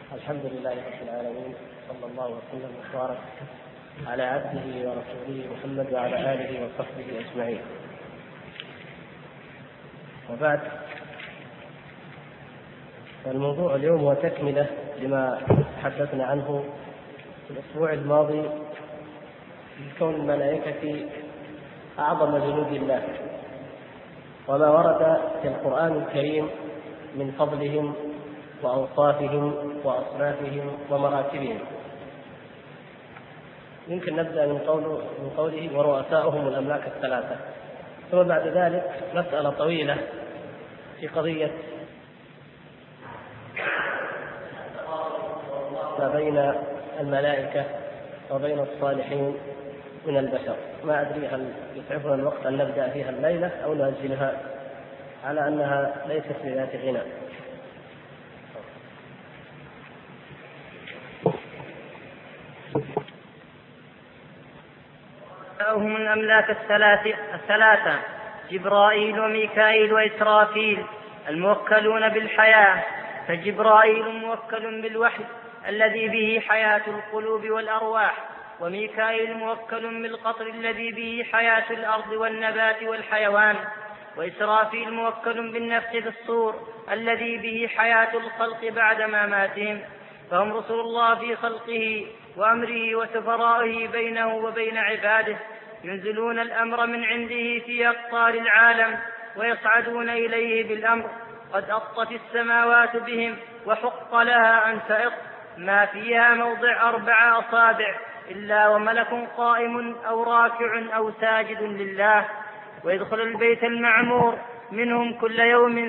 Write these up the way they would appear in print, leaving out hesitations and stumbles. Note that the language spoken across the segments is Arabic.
الحمد لله رب العالمين، صلى الله وسلم وبارك على عبده ورسوله محمد وعلى آله وصحبه أجمعين. وبعد، الموضوع اليوم هو تكملة لما تحدثنا عنه في الأسبوع الماضي في كون الملائكة أعظم جنود الله، وما ورد في القرآن الكريم من فضلهم وأوصافهم وأصنافهم ومراتبهم. يمكن نبدأ من قوله ورؤساؤهم الأملاك الثلاثة، ثم بعد ذلك مسألة طويلة في قضية ما بين الملائكة وبين الصالحين من البشر. ما أدري هل يسعفنا الوقت أن نبدأ فيها الليلة أو نأجلها، على أنها ليست بذات غنى. هم الأملاك الثلاثة جبرائيل وميكائيل وإسرافيل الموكلون بالحياة، فجبرائيل موكل بالوحي الذي به حياة القلوب والأرواح، وميكائيل موكل بالقطر الذي به حياة الأرض والنبات والحيوان، وإسرافيل موكل بالنفخ في الصور الذي به حياة الخلق بعد مماتهم. فهم رسول الله في خلقه وأمره وسفرائه بينه وبين عباده، ينزلون الأمر من عنده في أقطار العالم ويصعدون إليه بالأمر. قد أطت السماوات بهم وحق لها أن تئط، ما فيها موضع 4 أصابع إلا وملك قائم أو راكع أو ساجد لله. ويدخل البيت المعمور منهم كل يوم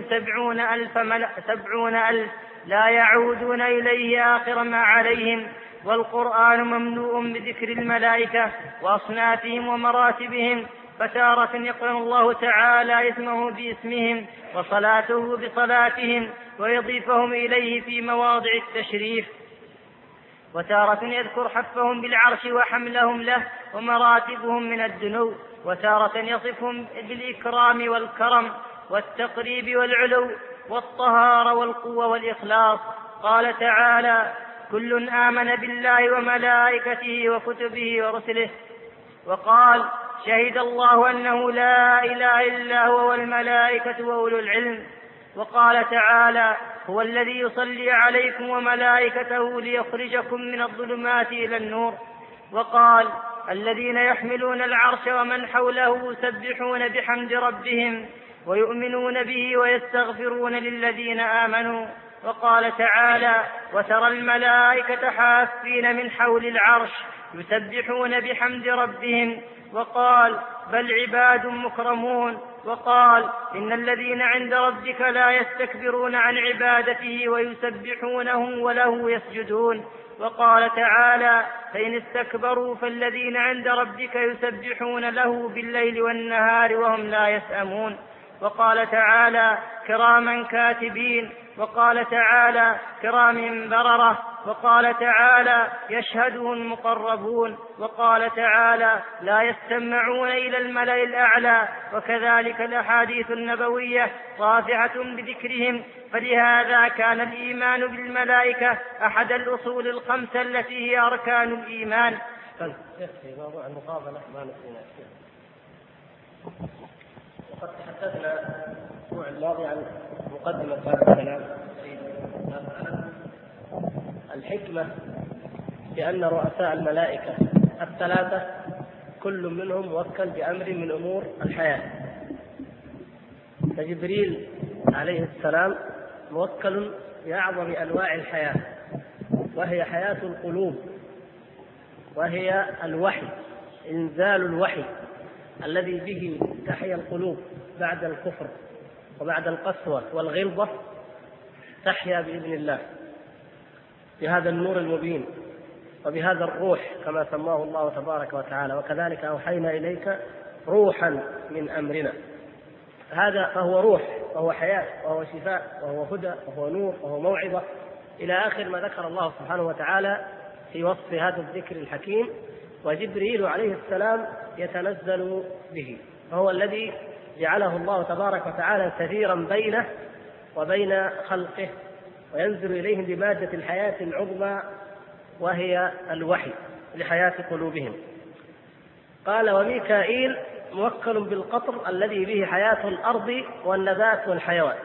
70,000 لا يعودون إليه آخر ما عليهم. والقرآن مملوء بذكر الملائكة وأصنافهم ومراتبهم، فتارة يقرن الله تعالى اسمه باسمهم وصلاته بصلاتهم ويضيفهم إليه في مواضع التشريف، وتارة يذكر حفهم بالعرش وحملهم له ومراتبهم من الدنو، وتارة يصفهم بالإكرام والكرم والتقريب والعلو والطهارة والقوة والإخلاص. قال تعالى: كل آمن بالله وملائكته وكتبه ورسله. وقال: شهد الله أنه لا إله إلا هو والملائكة وأولو العلم. وقال تعالى: هو الذي يصلي عليكم وملائكته ليخرجكم من الظلمات إلى النور. وقال: الذين يحملون العرش ومن حوله يسبحون بحمد ربهم ويؤمنون به ويستغفرون للذين آمنوا. وقال تعالى: وترى الملائكة حافين من حول العرش يسبحون بحمد ربهم. وقال: بل عباد مكرمون. وقال: إن الذين عند ربك لا يستكبرون عن عبادته ويسبحونه وله يسجدون. وقال تعالى: فإن استكبروا فالذين عند ربك يسبحون له بالليل والنهار وهم لا يسأمون. وقال تعالى: كراما كاتبين. وقال تعالى: كرام بررة. وقال تعالى: يشهده المقربون. وقال تعالى: لا يستمعون إلى الملأ الأعلى. وكذلك الأحاديث النبوية رافعة بذكرهم. فلهذا كان الإيمان بالملائكة أحد الأصول الخمسة التي هي أركان الإيمان. يكفي موضوع المقابلة ما نسينا. وقد تحدثنا الأسبوع الماضي عن مقدمة هذا الكلام. الحكمة بأن رؤساء الملائكة الثلاثة كل منهم موكل بأمر من أمور الحياة. فجبريل عليه السلام موكل بأعظم أنواع الحياة، وهي حياة القلوب، وهي الوحي، إنزال الوحي الذي به تحيا القلوب بعد الكفر وبعد القسوة والغلظة، تحيا بإذن الله بهذا النور المبين وبهذا الروح كما سماه الله تبارك وتعالى: وكذلك أوحينا إليك روحا من أمرنا. هذا فهو روح وهو حياة وهو شفاء وهو هدى وهو نور وهو موعظة إلى آخر ما ذكر الله سبحانه وتعالى في وصف هذا الذكر الحكيم. وجبريل عليه السلام يتنزل به، فهو الذي جعله الله تبارك وتعالى سفيرا بينه وبين خلقه وينزل إليهم بمادة الحياة العظمى وهي الوحي لحياة قلوبهم. قال: وميكائيل موكل بالقطر الذي به حياة الأرض والنبات والحيوان.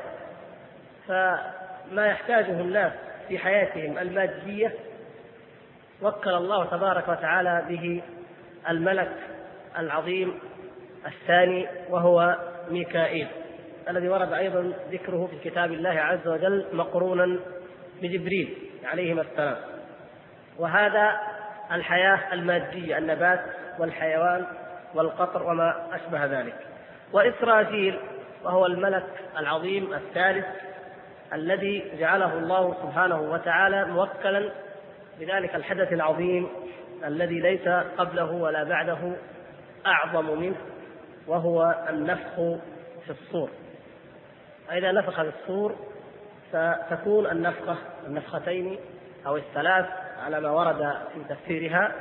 فما يحتاجه الناس في حياتهم المادية وكل الله تبارك وتعالى به الملك العظيم الثاني، وهو ميكائيل، الذي ورد أيضا ذكره في كتاب الله عز وجل مقرونا بجبريل عليهما السلام. وهذا الحياة المادية، النبات والحيوان والقطر وما أشبه ذلك. وإسرافيل وهو الملك العظيم الثالث الذي جعله الله سبحانه وتعالى موكلا بذلك الحدث العظيم الذي ليس قبله ولا بعده أعظم منه، وهو النفخ في الصور. فإذا نفخ في الصور فتكون النفختين أو الثلاث على ما ورد في تفسيرها،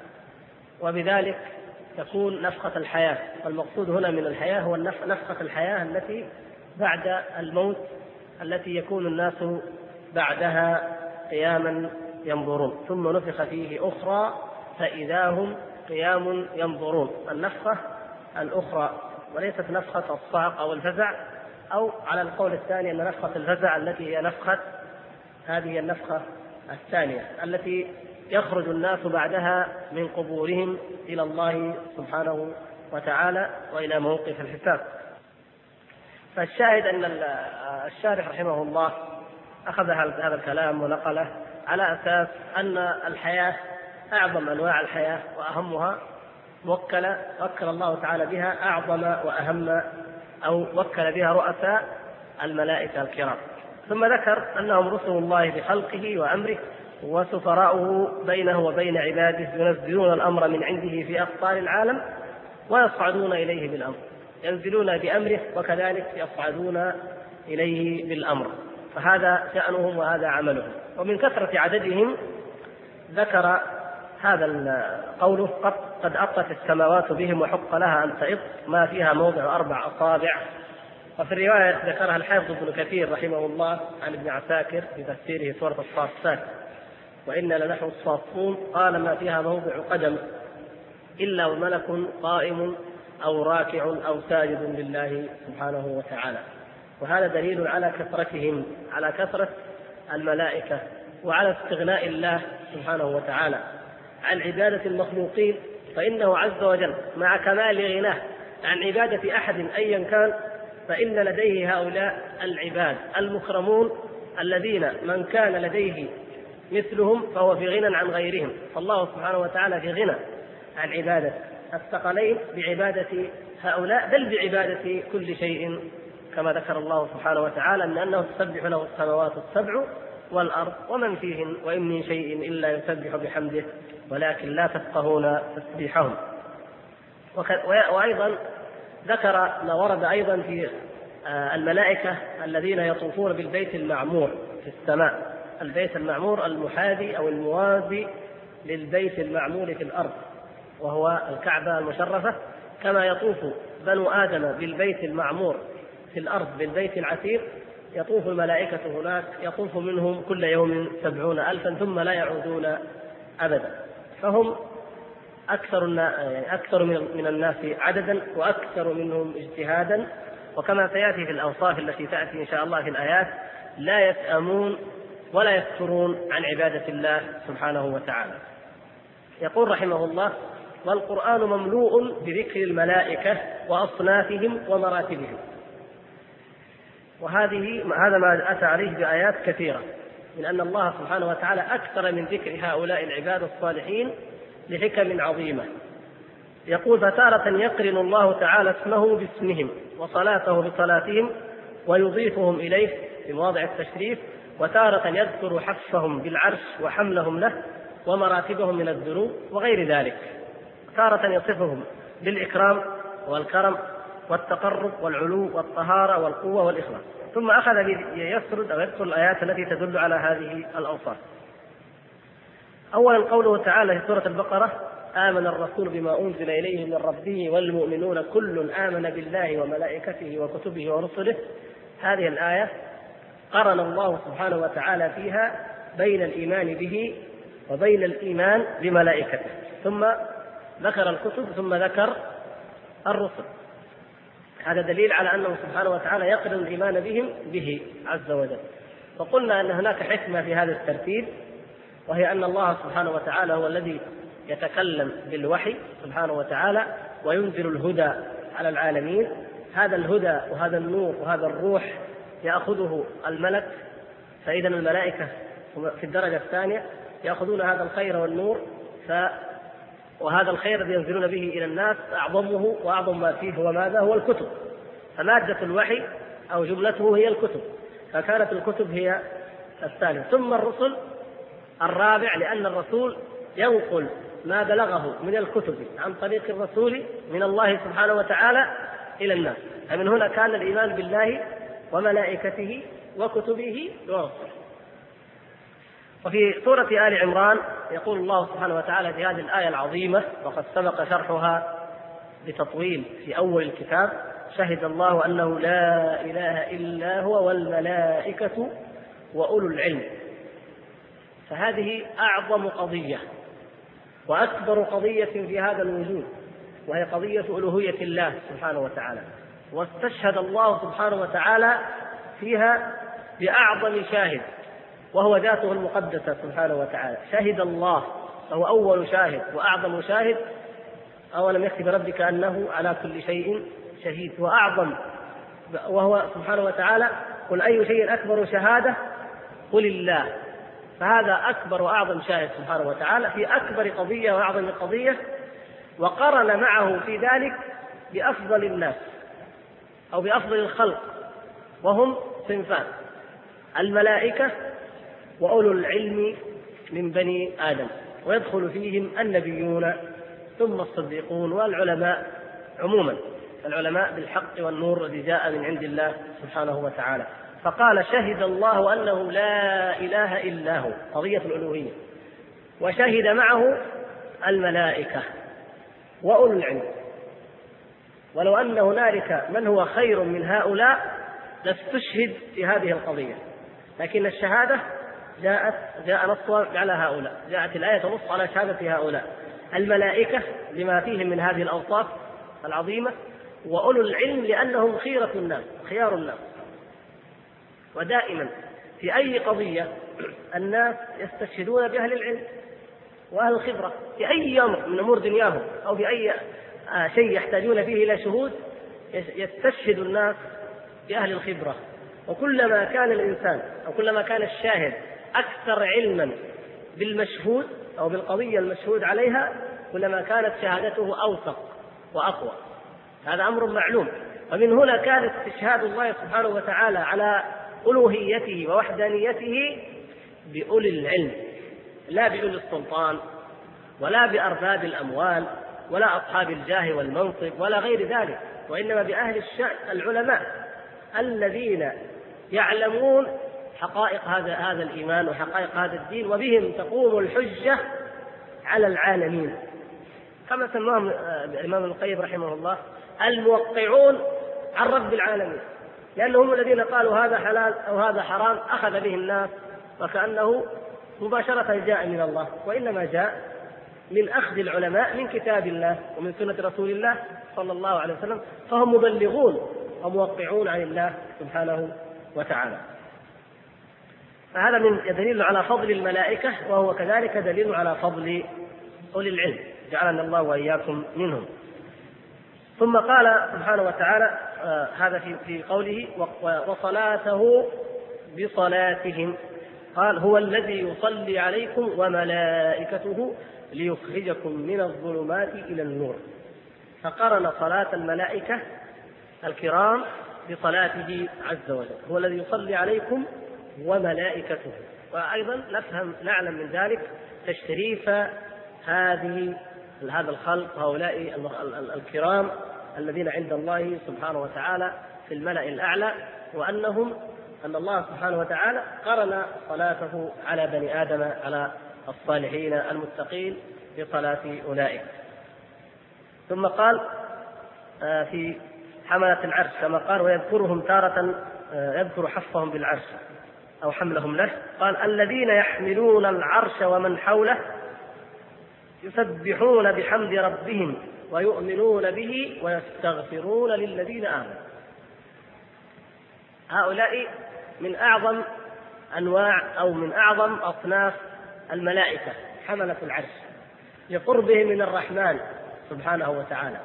وبذلك تكون نفخة الحياة. والمقصود هنا من الحياة هو نفخة الحياة التي بعد الموت، التي يكون الناس بعدها قياما ينظرون، ثم نفخ فيه أخرى فإذا هم قيام ينظرون. النفخة الأخرى، وليست نفخة الصعق أو الفزع، أو على القول الثاني أن نفخة الفزع التي هي هذه النفخة الثانية التي يخرج الناس بعدها من قبورهم إلى الله سبحانه وتعالى وإلى موقف الحساب. فالشاهد أن الشارح رحمه الله أخذ هذا الكلام ونقله على أساس أن الحياة أعظم أنواع الحياة وأهمها وكل الله تعالى بها أعظم وأهم، أو وكل بها رؤساء الملائكة الكرام. ثم ذكر أنهم رسل الله بخلقه وأمره وسفراؤه بينه وبين عباده، ينزلون الأمر من عنده في أقطار العالم ويصعدون إليه بالأمر، ينزلون بأمره وكذلك يصعدون إليه بالأمر. فهذا شأنهم وهذا عملهم. ومن كثرة عددهم ذكر هذا قوله: قد أطت السماوات بهم وحق لها أن تئط ما فيها موضع 4 أصابع. وفي الرواية ذكرها الحافظ ابن كثير رحمه الله عن ابن عساكر في تفسيره سورة الصافات: وإنا لنحن الصافون، قال: ما فيها موضع قدم إلا وملك قائم أو راكع أو ساجد لله سبحانه وتعالى. وهذا دليل على كثرتهم، على كثرة الملائكة، وعلى استغناء الله سبحانه وتعالى عن عبادة المخلوقين، فإنه عز وجل مع كمال غناه عن عبادة أحد أيا كان، فإن لديه هؤلاء العباد المكرمون الذين من كان لديه مثلهم فهو في غنى عن غيرهم. فالله سبحانه وتعالى في غنى عن عبادة الثقلين بعبادة هؤلاء، بل بعبادة كل شيء، كما ذكر الله سبحانه وتعالى أنه تسبح له السماوات السبع والأرض ومن فيهن وإن من شيء إلا يسبح بحمده ولكن لا تفقهون تسبيحهم. وأيضا ذكر ما ورد أيضا في الملائكة الذين يطوفون بالبيت المعمور في السماء، البيت المعمور المحاذي أو الموازي للبيت المعمور في الأرض، وهو الكعبة المشرفة. كما يطوف بنو آدم بالبيت المعمور في الأرض بالبيت العتيق، يطوف الملائكة هناك، يطوف منهم كل يوم 70,000 ثم لا يعودون أبدا. فهم أكثر من الناس عددا وأكثر منهم اجتهادا. وكما سيأتي في الأوصاف التي تأتي إن شاء الله في الآيات، لا يسأمون ولا يفترون عن عبادة الله سبحانه وتعالى. يقول رحمه الله: والقرآن مملوء بذكر الملائكة وأصنافهم ومراتبهم. هذا ما أتى عليه بآيات كثيرة، من أن الله سبحانه وتعالى أكثر من ذكر هؤلاء العباد الصالحين لحكم عظيمة. يقول: فتارة يقرن الله تعالى اسمه باسمهم وصلاته بصلاتهم ويضيفهم إليه في مواضع التشريف، وتارة يذكر حفهم بالعرش وحملهم له ومراتبهم من الذنوب وغير ذلك. تارة يصفهم بالإكرام والكرم والتقرب والعلو والطهارة والقوة والإخلاص. ثم أخذ يسرد أو يذكر الآيات التي تدل على هذه الأوصاف. أولا قوله تعالى في سورة البقرة: آمن الرسول بما أنزل إليه من ربه والمؤمنون كل آمن بالله وملائكته وكتبه ورسله. هذه الآية قرن الله سبحانه وتعالى فيها بين الإيمان به وبين الإيمان بملائكته، ثم ذكر الكتب ثم ذكر الرسل. هذا دليل على أنه سبحانه وتعالى يقرن الإيمان بهم به عز وجل. فقلنا أن هناك حكمة في هذا الترتيب، وهي أن الله سبحانه وتعالى هو الذي يتكلم بالوحي سبحانه وتعالى وينزل الهدى على العالمين. هذا الهدى وهذا النور وهذا الروح يأخذه الملك، فإذا الملائكة في الدرجة الثانية يأخذون هذا الخير والنور، وهذا الخير الذي ينزلون به إلى الناس أعظمه وأعظم ما فيه هو ماذا؟ هو الكتب. فمادة الوحي أو جملته هي الكتب، فكانت الكتب هي الثالث، ثم الرسل الرابع، لأن الرسول ينقل ما بلغه من الكتب عن طريق الرسول من الله سبحانه وتعالى إلى الناس. فمن هنا كان الإيمان بالله وملائكته وكتبه ورسله. وفي سورة آل عمران يقول الله سبحانه وتعالى في هذه الآية العظيمة، وقد سبق شرحها بتطويل في أول الكتاب: شهد الله أنه لا إله إلا هو والملائكة وأولو العلم. فهذه أعظم قضية وأكبر قضية في هذا الوجود، وهي قضية ألوهية الله سبحانه وتعالى. واستشهد الله سبحانه وتعالى فيها بأعظم شاهد، وهو ذاته المقدسة سبحانه وتعالى. شهد الله، فهو أول شاهد وأعظم شاهد. أولم يكتب ربك أنه على كل شيء شهيد، وأعظم، وهو سبحانه وتعالى: قل أي شيء أكبر شهادة؟ قل الله. فهذا أكبر وأعظم شاهد سبحانه وتعالى في أكبر قضية وأعظم قضية، وقرن معه في ذلك بأفضل الناس أو بأفضل الخلق، وهم صنفان: الملائكة وأولو العلم من بني آدم، ويدخل فيهم النبيون ثم الصديقون والعلماء عموما، العلماء بالحق والنور الذي جاء من عند الله سبحانه وتعالى. فقال: شهد الله أنه لا إله إلا هو، قضية الألوهية، وشهد معه الملائكة وأولو العلم. ولو أن هنالك من هو خير من هؤلاء لاستشهد في هذه القضية، لكن الشهادة جاء نصها على هؤلاء، جاءت الآية تنص على شهادة هؤلاء: الملائكة لما فيهم من هذه الأوصاف العظيمة، وأولو العلم لأنهم خيرة الناس، خيار الناس. ودائما في أي قضية الناس يستشهدون بأهل العلم وأهل الخبرة، في أي أمر من أمور دنياهم أو في أي شيء يحتاجون فيه إلى شهود يستشهد الناس بأهل الخبرة. وكلما كان الإنسان أو كلما كان الشاهد أكثر علما بالمشهود أو بالقضية المشهود عليها، كلما كانت شهادته أوثق وأقوى. هذا أمر معلوم. ومن هنا كان استشهاد الله سبحانه وتعالى على ألوهيته ووحدانيته بأولي العلم، لا بأولي السلطان ولا بأرباب الأموال ولا أصحاب الجاه والمنصب ولا غير ذلك، وإنما بأهل الشأن، العلماء الذين يعلمون حقائق هذا الإيمان وحقائق هذا الدين، وبهم تقوم الحجة على العالمين، كما سماهم الإمام ابن القيم رحمه الله الموقعون عن رب العالمين، لأنهم الذين قالوا هذا حلال أو هذا حرام أخذ به الناس، وكأنه مباشرة جاء من الله، وإنما جاء من أخذ العلماء من كتاب الله ومن سنة رسول الله صلى الله عليه وسلم، فهم مبلغون وموقعون عن الله سبحانه وتعالى. فهذا من دليل على فضل الملائكة، وهو كذلك دليل على فضل أولي العلم، جعلنا الله وإياكم منهم. ثم قال سبحانه وتعالى هذا في قوله: وصلاته بصلاتهم، قال: هو الذي يصلي عليكم وملائكته ليخرجكم من الظلمات إلى النور. فقرن صلاة الملائكة الكرام بصلاته عز وجل، هو الذي يصلي عليكم وملائكته. وأيضا نعلم من ذلك تشريف هذا الخلق، هؤلاء الكرام الذين عند الله سبحانه وتعالى في الملأ الأعلى، أن الله سبحانه وتعالى قرن صلاته على بني آدم، على الصالحين المتقين، بصلاة أولئك. ثم قال في حملة العرش كما قال: ويذكرهم تارة، يذكر حفهم بالعرش، أو حملهم له. قال الذين يحملون العرش ومن حوله يسبحون بحمد ربهم ويؤمنون به ويستغفرون للذين آمنوا. هؤلاء من أعظم أنواع أو من أعظم أصناف الملائكة حملة العرش لقربهم من الرحمن سبحانه وتعالى،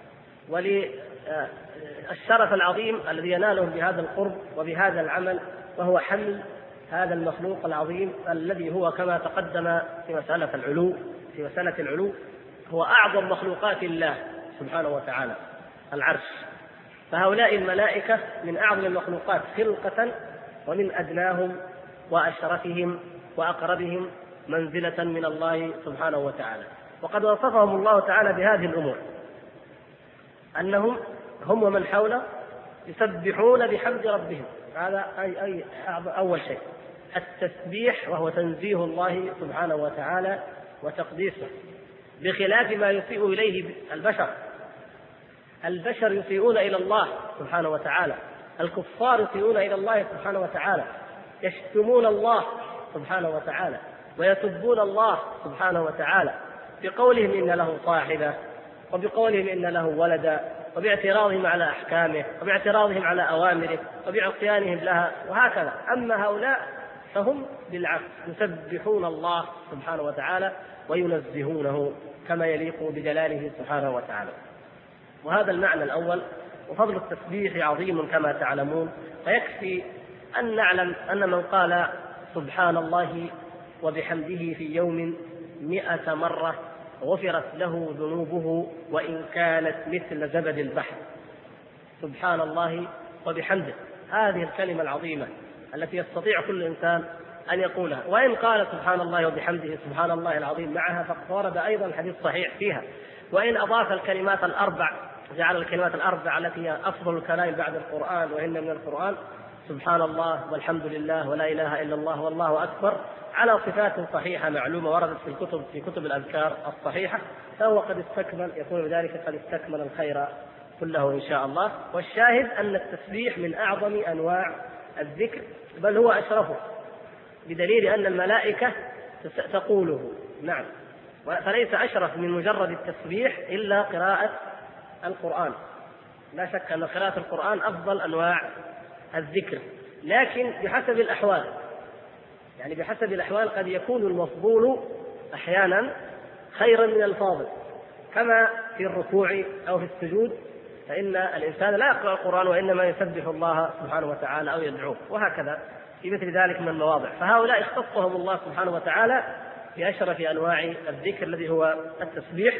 وللشرف العظيم الذي ينالهم بهذا القرب وبهذا العمل، وهو حمل هذا المخلوق العظيم الذي هو كما تقدم في مسألة العلو هو أعظم مخلوقات الله سبحانه وتعالى العرش. فهؤلاء الملائكة من أعظم المخلوقات خلقة ومن أدناهم وأشرفهم وأقربهم منزلة من الله سبحانه وتعالى. وقد وصفهم الله تعالى بهذه الأمور، أنهم هم ومن حوله يسبحون بحمد ربهم. هذا أي أول شيء التسبيح، وهو تنزيه الله سبحانه وتعالى وتقديسه، بخلاف ما يسيء إليه البشر يسيئون إلى الله سبحانه وتعالى، الكفار يسيئون إلى الله سبحانه وتعالى، يشتمون الله سبحانه وتعالى ويسبون الله سبحانه وتعالى بقولهم إن له صاحبة، وبقولهم إن له ولدا، وباعتراضهم على أحكامه، وباعتراضهم على أوامره، وبعصيانهم لها، وهكذا. أما هؤلاء فهم بالعكس يسبحون الله سبحانه وتعالى وينزهونه كما يليق بجلاله سبحانه وتعالى. وهذا المعنى الأول. وفضل التسبيح عظيم كما تعلمون، فيكفي أن نعلم أن من قال سبحان الله وبحمده في يوم 100 مرة غفرت له ذنوبه وإن كانت مثل زبد البحر. سبحان الله وبحمده، هذه الكلمة العظيمة التي يستطيع كل إنسان أن يقولها. وإن قال سبحان الله وبحمده سبحان الله العظيم معها فقد ورد أيضا حديث صحيح فيها. وإن أضاف الكلمات الأربع، جعل الكلمات الأربع التي هي أفضل الكلام بعد القرآن وإن من القرآن، سبحان الله والحمد لله ولا إله إلا الله والله أكبر، على صفات صحيحة معلومة وردت في كتب الأذكار الصحيحة، فهو قد استكمل، يكون بذلك قد استكمل الخير كله إن شاء الله. والشاهد أن التسبيح من أعظم أنواع الذكر، بل هو أشرفه، بدليل أن الملائكة تقوله. نعم، فليس أشرف من مجرد التسبيح إلا قراءة القرآن. لا شك أن قراءة القرآن أفضل أنواع الذكر، لكن بحسب الأحوال، يعني بحسب الأحوال قد يكون المفضول أحيانا خيرا من الفاضل، كما في الركوع أو في السجود، فإن الإنسان لا يقرأ القرآن وإنما يسبح الله سبحانه وتعالى أو يدعوه، وهكذا في مثل ذلك من المواضع. فهؤلاء اختصهم الله سبحانه وتعالى بأشرف أنواع الذكر الذي هو التسبيح.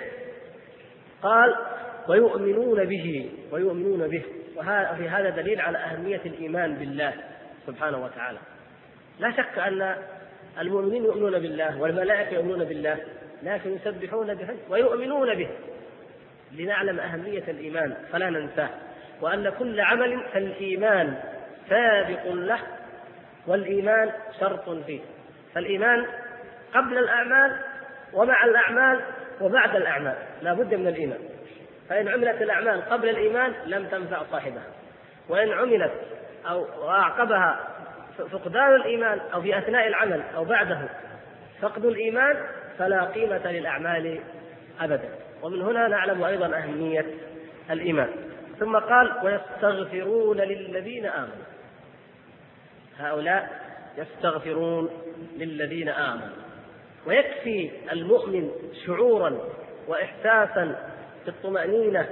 قال ويؤمنون به، وفي هذا دليل على أهمية الإيمان بالله سبحانه وتعالى. لا شك أن المؤمنين يؤمنون بالله والملائكة يؤمنون بالله، لكن يسبحون به ويؤمنون به لنعلم أهمية الإيمان فلا ننساه، وأن كل عمل فالإيمان سابق له، والإيمان شرط فيه. فالإيمان قبل الأعمال ومع الأعمال وبعد الأعمال لا بد من الإيمان. فإن عملت الأعمال قبل الإيمان لم تنفع صاحبها، وإن عملت أو أعقبها فقدان الإيمان أو في أثناء العمل أو بعده فقد الإيمان فلا قيمة للأعمال أبدا. ومن هنا نعلم أيضا أهمية الإيمان. ثم قال ويستغفرون للذين آمنوا، هؤلاء يستغفرون للذين آمنوا. ويكفي المؤمن شعورا وإحساسا بالطمأنينة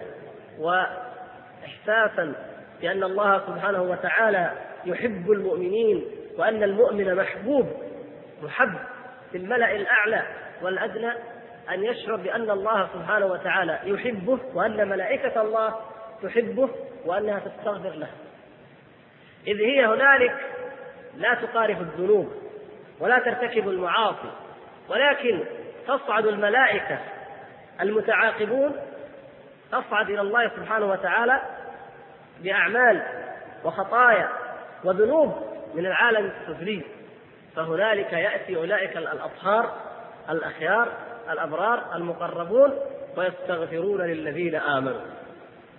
وإحساسا بأن الله سبحانه وتعالى يحب المؤمنين، وأن المؤمن محب في الملأ الأعلى والأدنى، أن يشعر بأن الله سبحانه وتعالى يحبه، وأن ملائكة الله تحبه، وأنها تستغفر له، إذ هي هنالك لا تقارف الذنوب ولا ترتكب المعاصي، ولكن تصعد الملائكة المتعاقبون تصعد إلى الله سبحانه وتعالى بأعمال وخطايا وذنوب من العالم السفلي، فهنالك يأتي أولئك الأطهار الأخيار الأبرار المقربون ويستغفرون للذين آمنوا،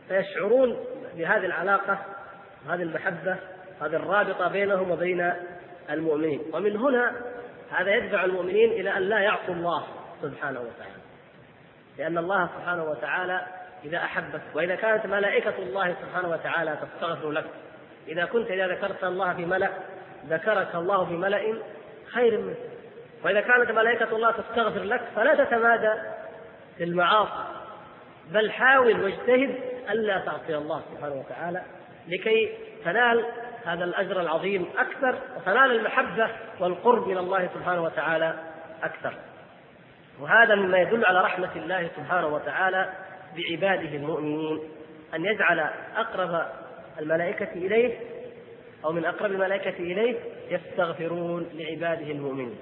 فيشعرون بهذه العلاقة، هذه المحبة، هذه الرابطة بينهم وبين المؤمنين. ومن هنا هذا يدفع المؤمنين إلى أن لا يعصوا الله سبحانه وتعالى، لأن الله سبحانه وتعالى إذا أحبك، وإذا كانت ملائكة الله سبحانه وتعالى تستغفر لك، إذا كنت إذا ذكرت الله في ملأ ذكرك الله في ملأ خير منه، وإذا كانت ملائكة الله تستغفر لك فلا تتمادى في المعاصي، بل حاول واجتهد ألا تعصي الله سبحانه وتعالى لكي تنال هذا الأجر العظيم أكثر، وتنال المحبة والقرب من الله سبحانه وتعالى أكثر. وهذا مما يدل على رحمة الله سبحانه وتعالى بعباده المؤمنين، أن يجعل أقرب الملائكة إليه أو من أقرب الملائكة إليه يستغفرون لعباده المؤمنين.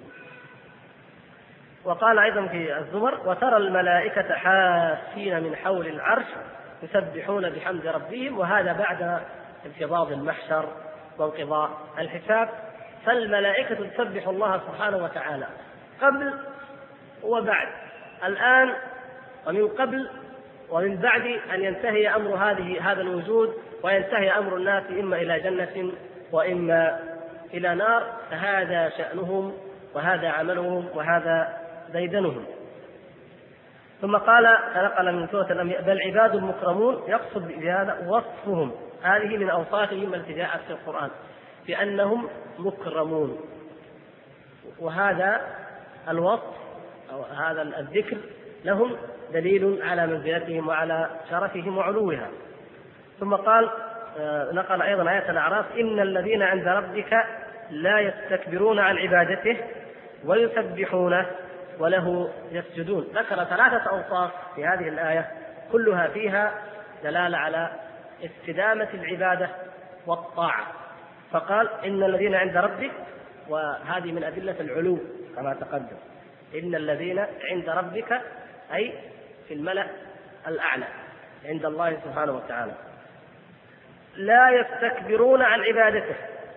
وقال أيضا في الزمر: وترى الملائكة حافين من حول العرش يسبحون بحمد ربهم، وهذا بعد انقضاء المحشر وانقضاء الحساب. فالملائكة تسبح الله سبحانه وتعالى قبل وبعد، الآن ومن قبل ومن بعد أن ينتهي أمر هذا الوجود وينتهي أمر الناس إما إلى جنة وإما إلى نار، فهذا شأنهم وهذا عملهم وهذا ديدنهم. ثم قال تنقل من سورة الأنبياء: بل عباد مكرمون، يقصد بهذا وصفهم، هذه من أوصافهم التي جاءت في القرآن بأنهم مكرمون، وهذا الوصف أو هذا الذكر لهم دليل على منزلتهم وعلى شرفهم وعلوها. ثم قال نقل أيضا آية الأعراف: إن الذين عند ربك لا يستكبرون عن عبادته ويسبحونه وله يسجدون. ذكر 3 أوصاف في هذه الآية كلها فيها دلالة على استدامة العبادة والطاعة. فقال: إن الذين عند ربك، وهذه من أدلة العلو كما تقدم، إن الذين عند ربك أي في الملأ الأعلى عند الله سبحانه وتعالى، لا يستكبرون عن عبادته،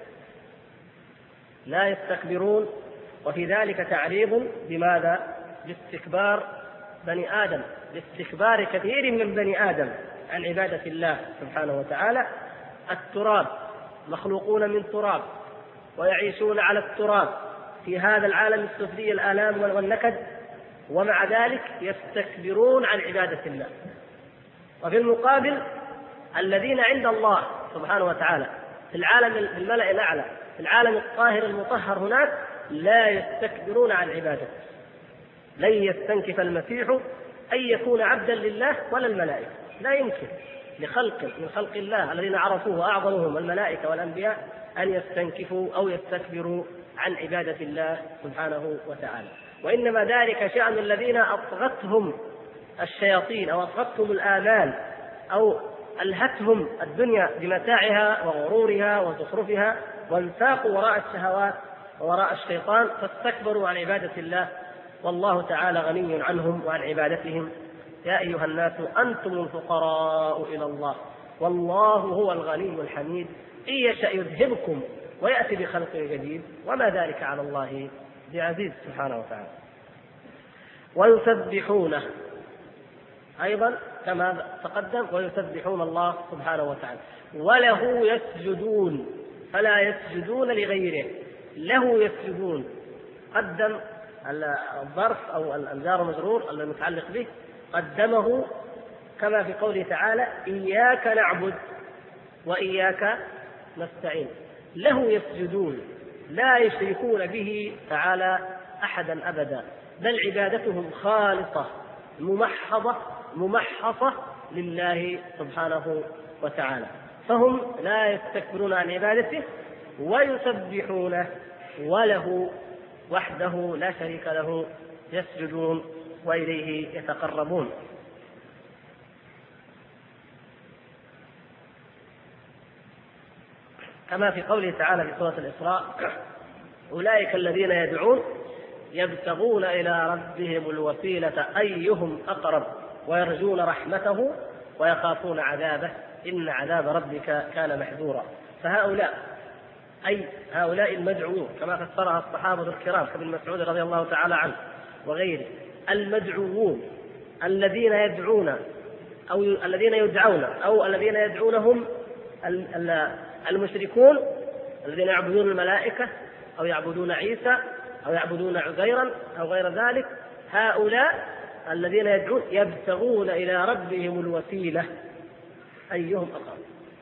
لا يستكبرون، وفي ذلك تعريض بماذا؟ باستكبار بني آدم، باستكبار كثير من بني آدم عن عبادة الله سبحانه وتعالى. التراب، مخلوقون من تراب ويعيشون على التراب في هذا العالم السفلي الآلام والنكد، ومع ذلك يستكبرون عن عبادة الله. وفي المقابل الذين عند الله سبحانه وتعالى في العالم الملأ الأعلى في العالم الطاهر المطهر هناك لا يستكبرون عن عبادته. لن يستنكف المسيح أن يكون عبدا لله ولا الملائكة، لا يمكن لخلق من خلق الله الذين عرفوه وأعظمهم الملائكة والأنبياء أن يستنكفوا أو يستكبروا عن عبادة الله سبحانه وتعالى. وإنما ذلك شأن الذين أطغتهم الشياطين أو أطغتهم الآمال أو ألهتهم الدنيا بمتاعها وغرورها وزخرفها، وانساقوا وراء الشهوات وراء الشيطان فاستكبروا عن عبادة الله، والله تعالى غني عنهم وعن عبادتهم. يا أيها الناس أنتم الفقراء إلى الله والله هو الغني الحميد، إن يشأ يذهبكم ويأتي بخلق جديد وما ذلك على الله بعزيز سبحانه وتعالى. ويسبحونه أيضا كما تقدم، ويسبحون الله سبحانه وتعالى وله يسجدون، فلا يسجدون لغيره، له يسجدون. قدم الظرف أو الجار مجرور المتعلق به قدمه كما في قوله تعالى: إياك نعبد وإياك نستعين. له يسجدون، لا يشركون به تعالى أحدا أبدا، بل عبادتهم خالصة ممحصة لله سبحانه وتعالى، فهم لا يستكبرون عن عبادته ويسبحونه وله وحده لا شريك له يسجدون وإليه يتقربون. كما في قوله تعالى في سورة الإسراء: أولئك الذين يدعون يبتغون إلى ربهم الوسيلة أيهم أقرب ويرجون رحمته ويخافون عذابه إن عذاب ربك كان محذورا. فهؤلاء أي هؤلاء المدعوون كما فسرها الصحابة الكرام كابن مسعود رضي الله تعالى عنه وغيره، المدعوون الذين يدعون أو الذين يدعون أو الذين يدعونهم المشركون الذين يعبدون الملائكة أو يعبدون عيسى أو يعبدون عزيرا أو غير ذلك، هؤلاء الذين يدعون يبتغون إلى ربهم الوسيلة أيهم أقرب،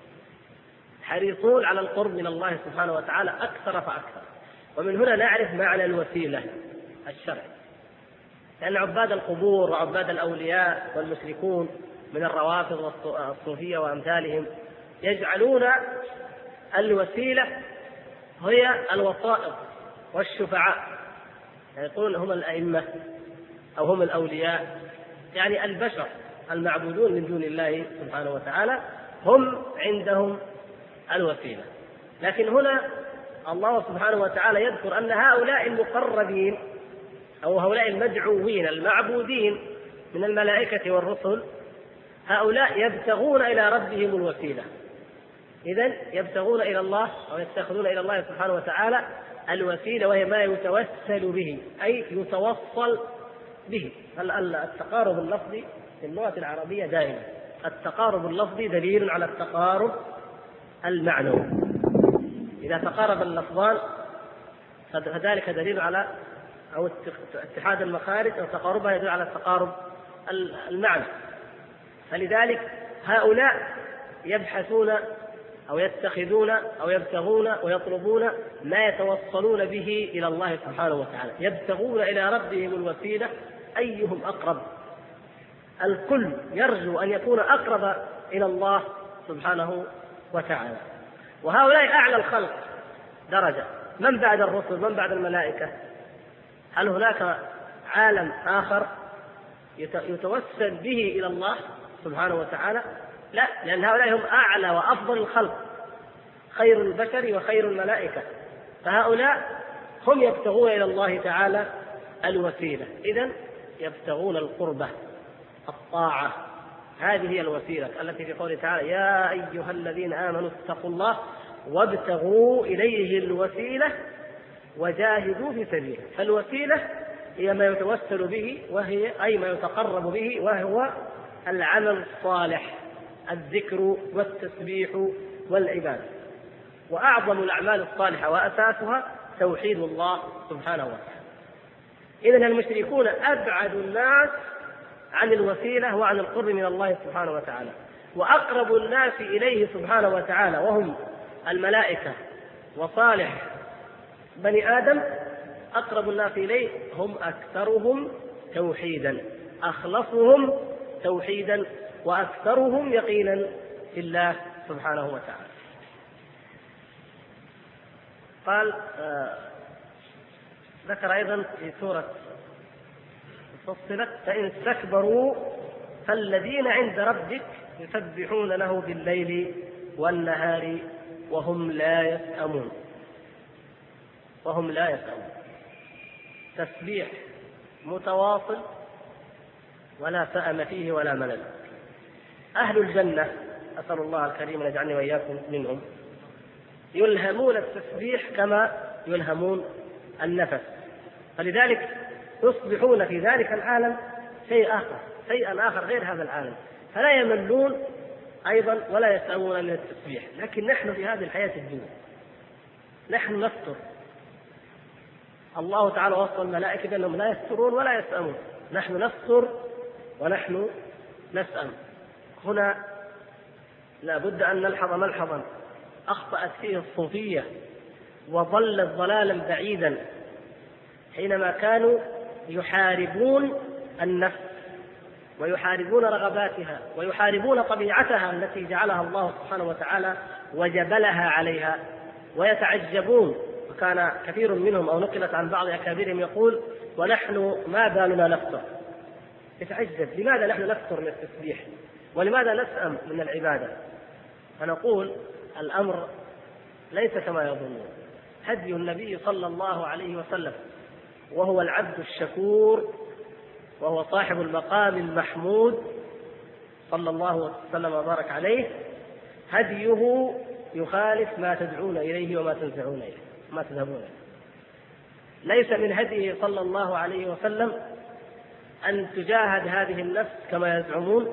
حريصون على القرب من الله سبحانه وتعالى أكثر فأكثر. ومن هنا نعرف معنى الوسيلة الشرعي، لأن عباد القبور وعباد الأولياء والمشركون من الروافض والصوفية وأمثالهم يجعلون الوسيلة هي الوسائط والشفعاء، يعني يقولون هم الأئمة أو هم الأولياء، يعني البشر المعبودون من دون الله سبحانه وتعالى هم عندهم الوسيلة. لكن هنا الله سبحانه وتعالى يذكر أن هؤلاء المقربين أو هؤلاء المدعوين المعبودين من الملائكة والرسل هؤلاء يبتغون إلى ربهم الوسيلة. إذن يبتغون إلى الله أو يتخذون إلى الله سبحانه وتعالى الوسيلة، وهي ما يتوسل به أي يتوصل به. التقارب اللفظي في اللغة العربية دائما التقارب اللفظي دليل على التقارب المعنوي. إذا تقارب اللفظان فذلك دليل على أو اتحاد المخارج أو تقاربها يدل على التقارب المعنى. فلذلك هؤلاء يبحثون أو يتخذون أو يبتغون ويطلبون ما يتوصلون به إلى الله سبحانه وتعالى، يبتغون إلى ربهم الوسيلة أيهم أقرب. الكل يرجو أن يكون أقرب إلى الله سبحانه وتعالى. وهؤلاء أعلى الخلق درجة، من بعد الرسل من بعد الملائكة؟ هل هناك عالم آخر يتوسل به إلى الله سبحانه وتعالى؟ لا، لأن هؤلاء هم أعلى وأفضل الخلق، خير البشر وخير الملائكة، فهؤلاء هم يبتغون إلى الله تعالى الوسيلة. إذن يبتغون القربة الطاعة، هذه هي الوسيلة التي في قوله تعالى يا أيها الذين آمنوا اتقوا الله وابتغوا إليه الوسيلة وجاهدوا في سبيله. فالوسيلة هي ما يتوسل به، وهي أي ما يتقرب به، وهو العمل الصالح، الذكر والتسبيح والعبادة. وأعظم الأعمال الصالحة وأساسها توحيد الله سبحانه وتعالى. إذن المشركون أبعد الناس عن الوسيلة وعن القرب من الله سبحانه وتعالى، وأقرب الناس إليه سبحانه وتعالى وهم الملائكة وصالح بني آدم، أقرب الناس إليه هم أكثرهم توحيدا، أخلصهم توحيدا، وأكثرهم يقينا في الله سبحانه وتعالى. قال ذكر أيضا في سورة فصلت فإن استكبروا فالذين عند ربك يسبحون له بالليل والنهار وهم لا يسأمون. وهم لا يسأمون، تسبيح متواصل ولا سأم فيه ولا ملل. أهل الجنة أسأل الله الكريم أن يجعلني وإياكم منهم يلهمون التسبيح كما يلهمون النفس، فلذلك يصبحون في ذلك العالم شيئا آخر غير هذا العالم، فلا يملون أيضا ولا يسأمون من التسبيح. لكن نحن في هذه الحياة الدنيا نحن نستر، الله تعالى وصف الملائكة بأنهم لا يسترون ولا يسأمون، نحن نستر ونحن نسأم. هنا لا بد أن نلحظ ملحظا أخطأت فيه الصوفية وضلت ضلالا بعيدا حينما كانوا يحاربون النفس ويحاربون رغباتها ويحاربون طبيعتها التي جعلها الله سبحانه وتعالى وجبلها عليها، ويتعجبون. وكان كثير منهم أو نقلت عن بعض أكابرهم يقول ونحن ما بالنا نفطر، يتعجب لماذا نحن نكثر من التسبيح ولماذا نسأم من العبادة. فنقول الأمر ليس كما يظنون. هدي النبي صلى الله عليه وسلم وهو العبد الشكور وهو صاحب المقام المحمود صلى الله وسلم وبارك عليه، هديه يخالف ما تدعون إليه وما تنزعون إليه وما تذهبون إليه. ليس من هديه صلى الله عليه وسلم أن تجاهد هذه النفس كما يزعمون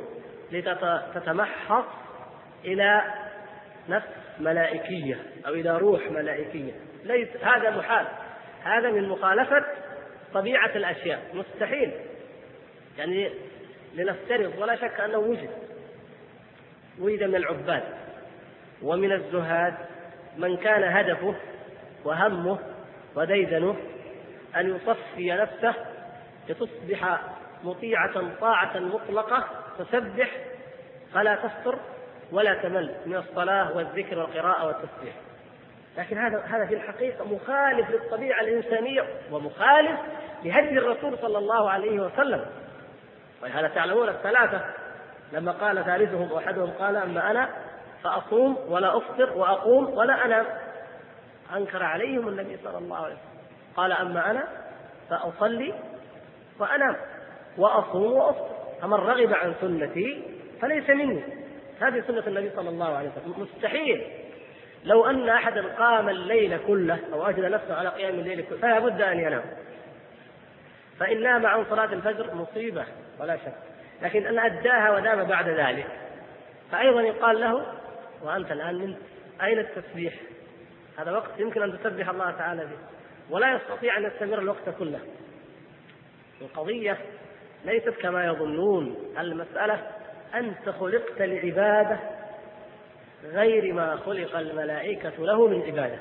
لتتمحص إلى نفس ملائكية أو إلى روح ملائكية، ليس هذا محال، هذا من مخالفة طبيعة الأشياء، مستحيل. يعني لنفترض، ولا شك أنه وجد من العباد ومن الزهاد من كان هدفه وهمه وديدنه أن يصفي نفسه لتصبح مطيعة طاعة مطلقة، تسبح فلا تفتر ولا تمل من الصلاة والذكر والقراءة والتسبيح. لكن هذا في الحقيقة مخالف للطبيعة الإنسانية ومخالف لهدي الرسول صلى الله عليه وسلم. ولهذا تعلمون الثلاثة لما قال ثالثهم وأحدهم قال أما أنا فأصوم ولا أفطر وأقوم ولا أنام، أنكر عليهم النبي صلى الله عليه وسلم، قال أما أنا فأصلي وأنام وأصوم وأفطر، فمن رغب عن سنتي فليس مني. هذه سنة النبي صلى الله عليه وسلم. مستحيل لو أن أحدا قام الليل كله أو أجل نفسه على قيام الليل كله فلا بد أن ينام، فإن نام عن صلاة الفجر مصيبة ولا شك، لكن أن أداها ونام بعد ذلك فأيضا يقال له وأنت الآن من أين التسبيح؟ هذا وقت يمكن أن تسبح الله تعالى فيه، ولا يستطيع أن يستمر الوقت كله. القضية ليست كما يظنون، المسألة أنت خلقت لعبادة غير ما خلق الملائكة له من عبادة.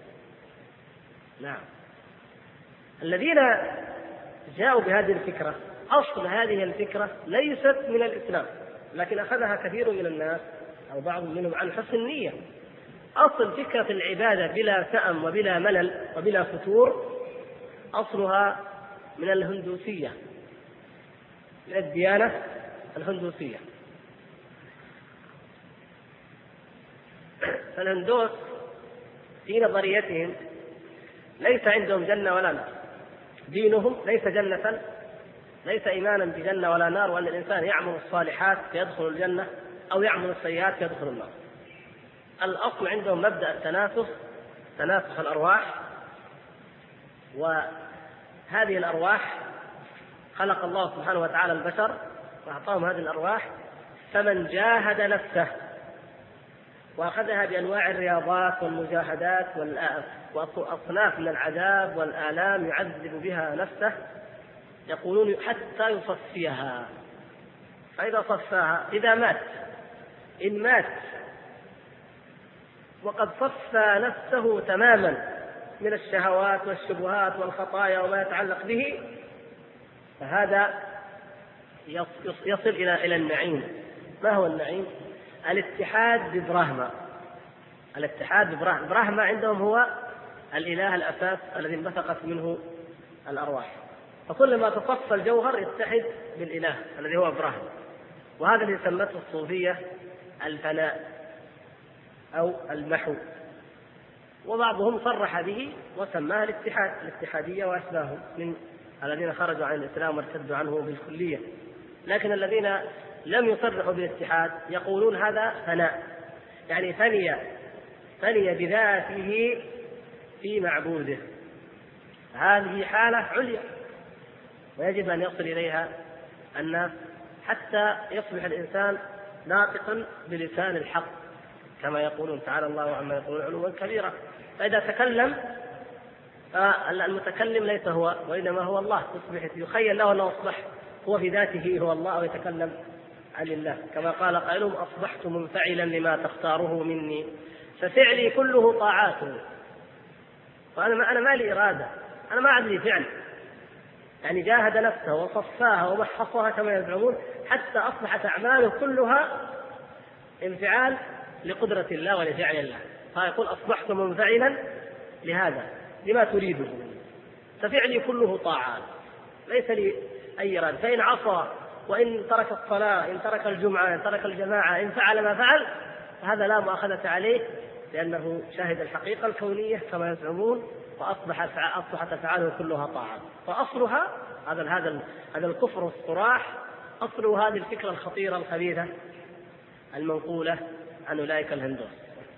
نعم، الذين جاءوا بهذه الفكرة، أصل هذه الفكرة ليست من الإسلام، لكن أخذها كثير من الناس أو بعض منهم عن حسن النية. أصل فكرة العبادة بلا سأم وبلا ملل وبلا فتور أصلها من الهندوسية، من الديانة الهندوسية. فالهندوس في نظريتهم ليس عندهم جنة ولا نار، دينهم ليس جنة، ليس إيمانا بجنة ولا نار، وأن الإنسان يعمل الصالحات فيدخل الجنة أو يعمل السيئات فيدخل النار. الأصل عندهم مبدأ التناسخ، تناسخ الأرواح، وهذه الأرواح خلق الله سبحانه وتعالى البشر وأعطاهم هذه الأرواح، فمن جاهد نفسه وأخذها بأنواع الرياضات والمجاهدات وأصناف من العذاب والآلام يعذب بها نفسه، يقولون حتى يصفيها. فإذا صفاها، إذا مات، إن مات وقد صفى نفسه تماما من الشهوات والشبهات والخطايا وما يتعلق به، فهذا يصل إلى النعيم. ما هو النعيم؟ الاتحاد ببراهما. الاتحاد ببراهما عندهم هو الإله الأساس الذي انبثقت منه الأرواح، فكلما تصفى الجوهر يتحد بالإله الذي هو براهما، وهذا اللي سمته الصوفية الفناء أو المحو، وبعضهم صرح به وسماه الاتحاد، الاتحادية وأشباههم من الذين خرجوا عن الإسلام وارتدوا عنه بالكلية. لكن الذين لم يصرحوا بالاتحاد يقولون هذا فناء، يعني فني بذاته في معبوده. هذه حالة عليا ويجب أن يصل إليها الناس حتى يصبح الإنسان ناطقا بلسان الحق، كما يقولون تعالى الله عما يقولون علوا كبيرا. فإذا تكلم المتكلم ليس هو وإنما هو الله، تصبح يخيل له أنه أصبح هو في ذاته هو الله ويتكلم عن الله، كما قال قائلهم أصبحت منفعلا لما تختاره مني ففعلي كله طاعاته. وأنا ما لي إرادة، أنا ما عندي فعل، يعني جاهد نفسه وصفاها ومحصها كما يزعمون حتى أصبحت أعماله كلها انفعال لقدرة الله ولفعل الله. فيقول أصبحت منفعلا لهذا لما تريده، ففعلي كله طاعات ليس لي أي إرادة. فإن عصى وإن ترك الصلاة، إن ترك الجمعة، إن ترك الجماعة، إن فعل ما فعل، فهذا لا مؤاخذة عليه لأنه شاهد الحقيقة الكونية كما يزعمون، وأصبحت أفعاله كلها طاعات. فأصلها هذا الكفر الصراح، أصله هذه الفكرة الخطيرة الخبيثة المنقولة عن أولئك الهندوس.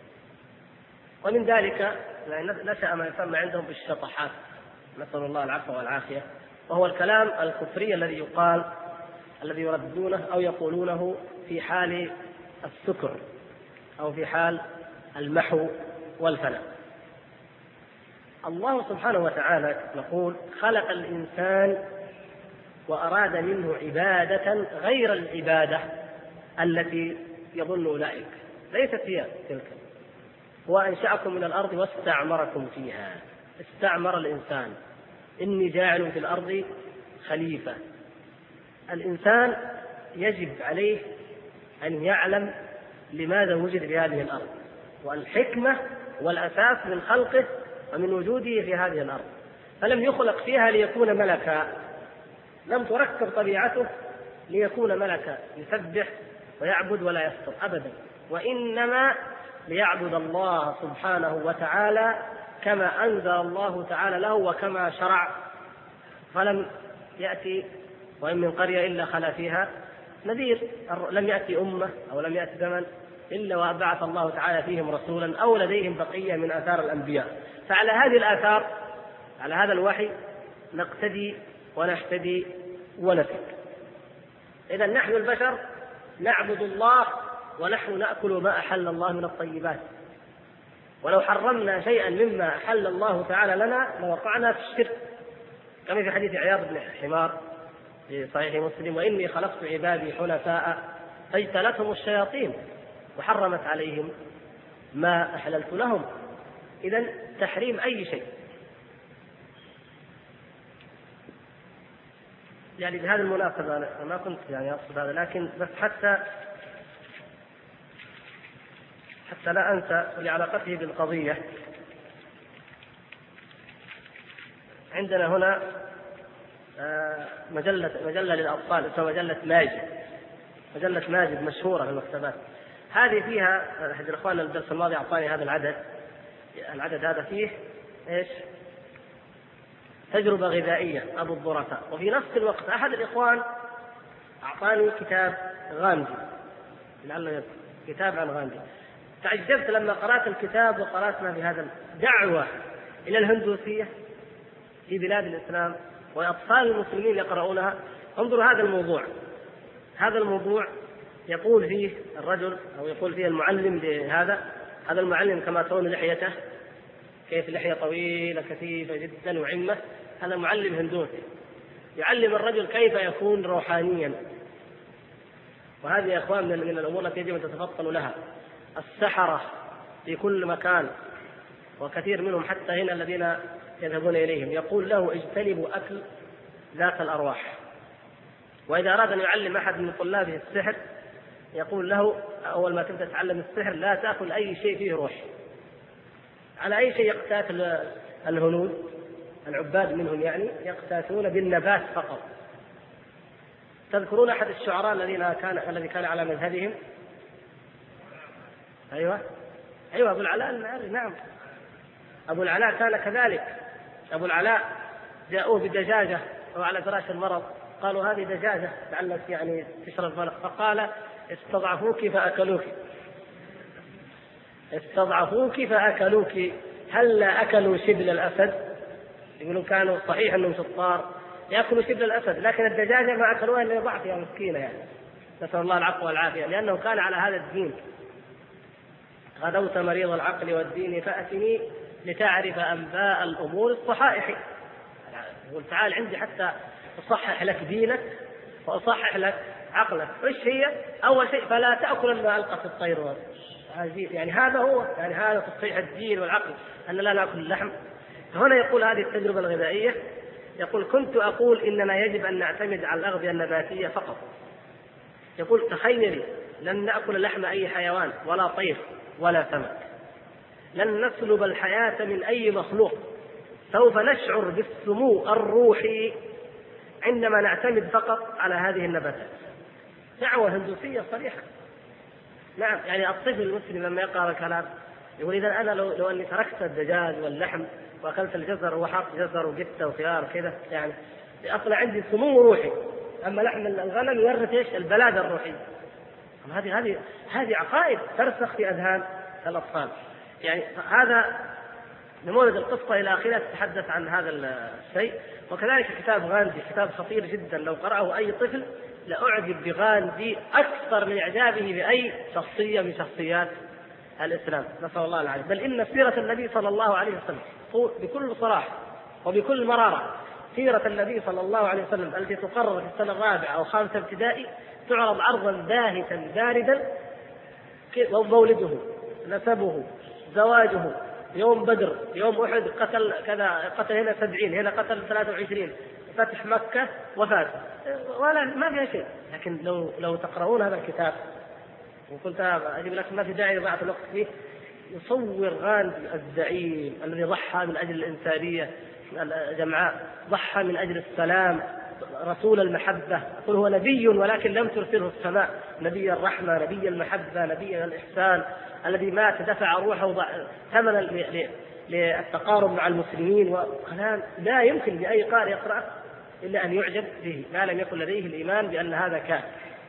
ومن ذلك نشأ ما يسمى عندهم بالشطحات، نسأل الله العفو والعافية، وهو الكلام الكفري الذي يقال، الذي يردونه أو يقولونه في حال السكر أو في حال المحو والفناء. الله سبحانه وتعالى نقول خلق الإنسان وأراد منه عبادة غير العبادة التي يظن أولئك، ليست هي تلك. هو أنشأكم من الأرض واستعمركم فيها، استعمر الإنسان، إني جاعل في الأرض خليفة. الإنسان يجب عليه أن يعلم لماذا وجد في هذه الأرض، والحكمة والأساس من خلقه ومن وجوده في هذه الأرض. فلم يخلق فيها ليكون ملكا، لم تركب طبيعته ليكون ملكا يسبح ويعبد ولا يفطر أبدا، وإنما ليعبد الله سبحانه وتعالى كما أنزل الله تعالى له وكما شرع. فلم يأتي وإن من قرية إلا خلا فيها نذير، لم يأتي أمة أو لم يأتي زمن إلا وبعث الله تعالى فيهم رسولا أو لديهم بقية من آثار الأنبياء. فعلى هذه الآثار، على هذا الوحي نقتدي ونهتدي ونسلك. إذا نحن البشر نعبد الله ونحن نأكل ما أحل الله من الطيبات، ولو حرمنا شيئا مما أحل الله تعالى لنا لوقعنا في الشرك، كما في حديث عياض بن حمار في صحيح مسلم: وإني خلقت عبادي حنفاء فاجتلتهم الشياطين وحرمت عليهم ما أحللت لهم. إذن تحريم أي شيء، يعني بهذه المناسبة أنا ما كنت يعني أقصد هذا، لكن بس حتى لا أنسى لعلاقته بالقضية. عندنا هنا مجلة للأطفال اسمها مجلة ماجد مشهورة في المكتبات. هذه فيها أحد الإخوان الدرس الماضي أعطاني هذا العدد هذا فيه إيش؟ تجربة غذائية أبو الظرفاء. وفي نفس الوقت أحد الإخوان أعطاني كتاب غاندي، لعله كتاب عن غاندي. تعجبت لما قرأت الكتاب وقرأت ما في هذا دعوة إلى الهندوسية في بلاد الإسلام وأطفال المسلمين يقرؤونها. انظروا هذا الموضوع يقول فيه الرجل أو يقول فيه المعلم لهذا المعلم كما ترون لحيته كيف لحية طويلة كثيفة جدا وعمة. هذا معلم هندوسي يعلم الرجل كيف يكون روحانيا. وهذه يا أخوان من الأمور التي يجب أن تتفطنوا لها. السحرة في كل مكان وكثير منهم حتى هنا الذين يذهبون إليهم يقول له اجتنبوا أكل ذات الأرواح. وإذا أراد أن يعلم أحد من طلابه السحر يقول له أول ما تبدأ تتعلم السحر لا تأكل أي شيء فيه روح. على أي شيء يقتات الهنود العباد منهم، يعني يقتاتون بالنبات فقط. تذكرون أحد الشعراء الذي كان على مذهبهم؟ أيوة أبو العلاء المعري. نعم، أبو العلاء كان كذلك. أبو العلاء جاءوه بدجاجة وعلى فراش المرض، قالوا هذه دجاجة لعلك يعني تشرب ملح، فقال استضعفوك فأكلوك هلا أكلوا شبل الأسد. يقولون كانوا صحيح أنهم شطار يأكلوا شبل الأسد، لكن الدجاجة ما أكلوها إلا ضعف يا مسكينة، يعني نسأل الله العفو والعافية، لأنه كان على هذا الدين. غدوت مريض العقل والدين فأتني لتعرف أنباء الأمور الصحائح. يقول تعال عندي حتى أصحح لك دينك وأصحح لك عقلك. وإيش هي؟ أول شيء فلا تأكل ما ألقت الطير. يعني هذا هو، يعني هذا تصحيح الدين والعقل، أن لا نأكل اللحم. هنا يقول هذه التجربة الغذائية، يقول كنت أقول إننا يجب أن نعتمد على الأغذية النباتية فقط. يقول تخيلي لن نأكل لحم أي حيوان ولا طير ولا سمك، لن نسلب الحياة من أي مخلوق، سوف نشعر بالسمو الروحي عندما نعتمد فقط على هذه النباتات. دعوة هندوسية صريحة. نعم، يعني الطفل المسلم لما يقرأ الكلام يقول إذا أنا لو أني تركت الدجاج واللحم وأكلت الجزر وحط جزر وقتة وخيار كذا، يعني أصلا عندي سمو روحي. أما لحم الغنم يورث إيش؟ البلادة الروحية. هذه عقائد ترسخ في أذهان الأطفال. يعني هذا نموذج القصة إلى آخره تتحدث عن هذا الشيء. وكذلك كتاب غاندي كتاب خطير جدا، لو قرأه أي طفل لأعجب بغاندي أكثر من إعجابه بأي شخصية من شخصيات الإسلام، نسأل الله العافية. بل إن سيرة النبي صلى الله عليه وسلم بكل صراحة وبكل مرارة سيرة النبي صلى الله عليه وسلم التي تقرر في السنة الرابعة أو خامسة ابتدائي تعرض عرضا باهتا باردا، مولده، نسبه، زواجه، يوم بدر، يوم أحد، قتل كذا، قتل هنا 70، هنا قتل 23، فتح مكة، وفاة، ولا ما فيها شيء. لكن لو تقرؤون هذا الكتاب، وكنت أجيب لكم ما في داعي لضياع الوقت فيه، يصور غاندي الزعيم الذي ضحى من أجل الإنسانية الجمعاء، ضحى من أجل السلام، رسول المحبة، يقول هو نبي ولكن لم ترسله السماء، نبي الرحمة، نبي المحبة، نبي الإحسان، الذي مات دفع روحه ثمنا للتقارب مع المسلمين، وكلام لا يمكن لأي قارئ يقرأه إلا أن يعجب به ما لم يكن لديه الإيمان بأن هذا كان.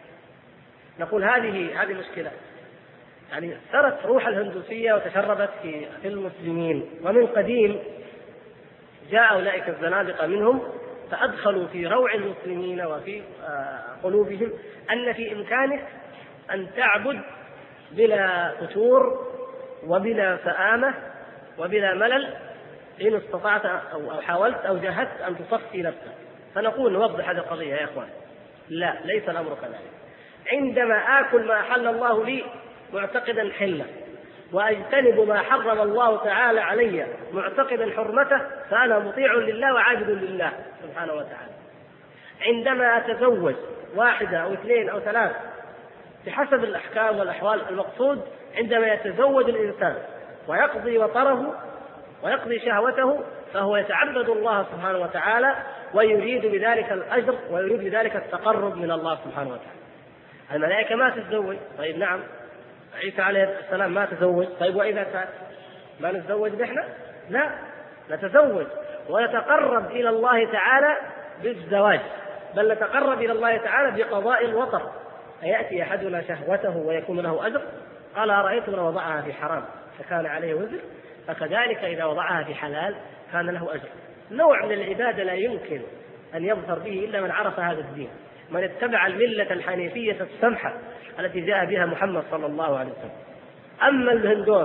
نقول هذه مشكلة، يعني سرت روح الهندوسية وتشربت في المسلمين، ومن قديم جاء أولئك الزنادقة منهم فأدخلوا في روع المسلمين وفي قلوبهم أن في إمكانك أن تعبد بلا فتور وبلا سآمة وبلا ملل إن استطعت أو حاولت أو جاهدت أن تصفي نفسك. فنقول نوضح هذه القضية يا إخوان، لا، ليس الأمر كذلك. عندما آكل ما أحل الله لي معتقدا حله، وأجتنب ما حرم الله تعالى علي معتقدا حرمته، فأنا مطيع لله وعابد لله سبحانه وتعالى. عندما أتزوج 1 أو 2 أو 3 بحسب الأحكام والأحوال، المقصود عندما يتزوج الإنسان ويقضي وطره ويقضي شهوته فهو يتعبد الله سبحانه وتعالى ويريد بذلك الأجر ويريد بذلك التقرب من الله سبحانه وتعالى. الملائكة ما تتزوج، طيب نعم، عيسى عليه السلام ما تزوج، طيب وإذا كان ما نتزوج نحن؟ لا، نتزوج ونتقرب إلى الله تعالى بالزواج، بل نتقرب إلى الله تعالى بقضاء الوطر. أيأتي أحدنا شهوته ويكون له أجر؟ قال أرأيتم لو وضعها في حرام فكان عليه وزر، فكذلك إذا وضعها في حلال كان له أجر. نوع من العبادة لا يمكن أن يظهر به إلا من عرف هذا الدين، من اتبع الملة الحنيفية السمحة التي جاء بها محمد صلى الله عليه وسلم. أما الهندوس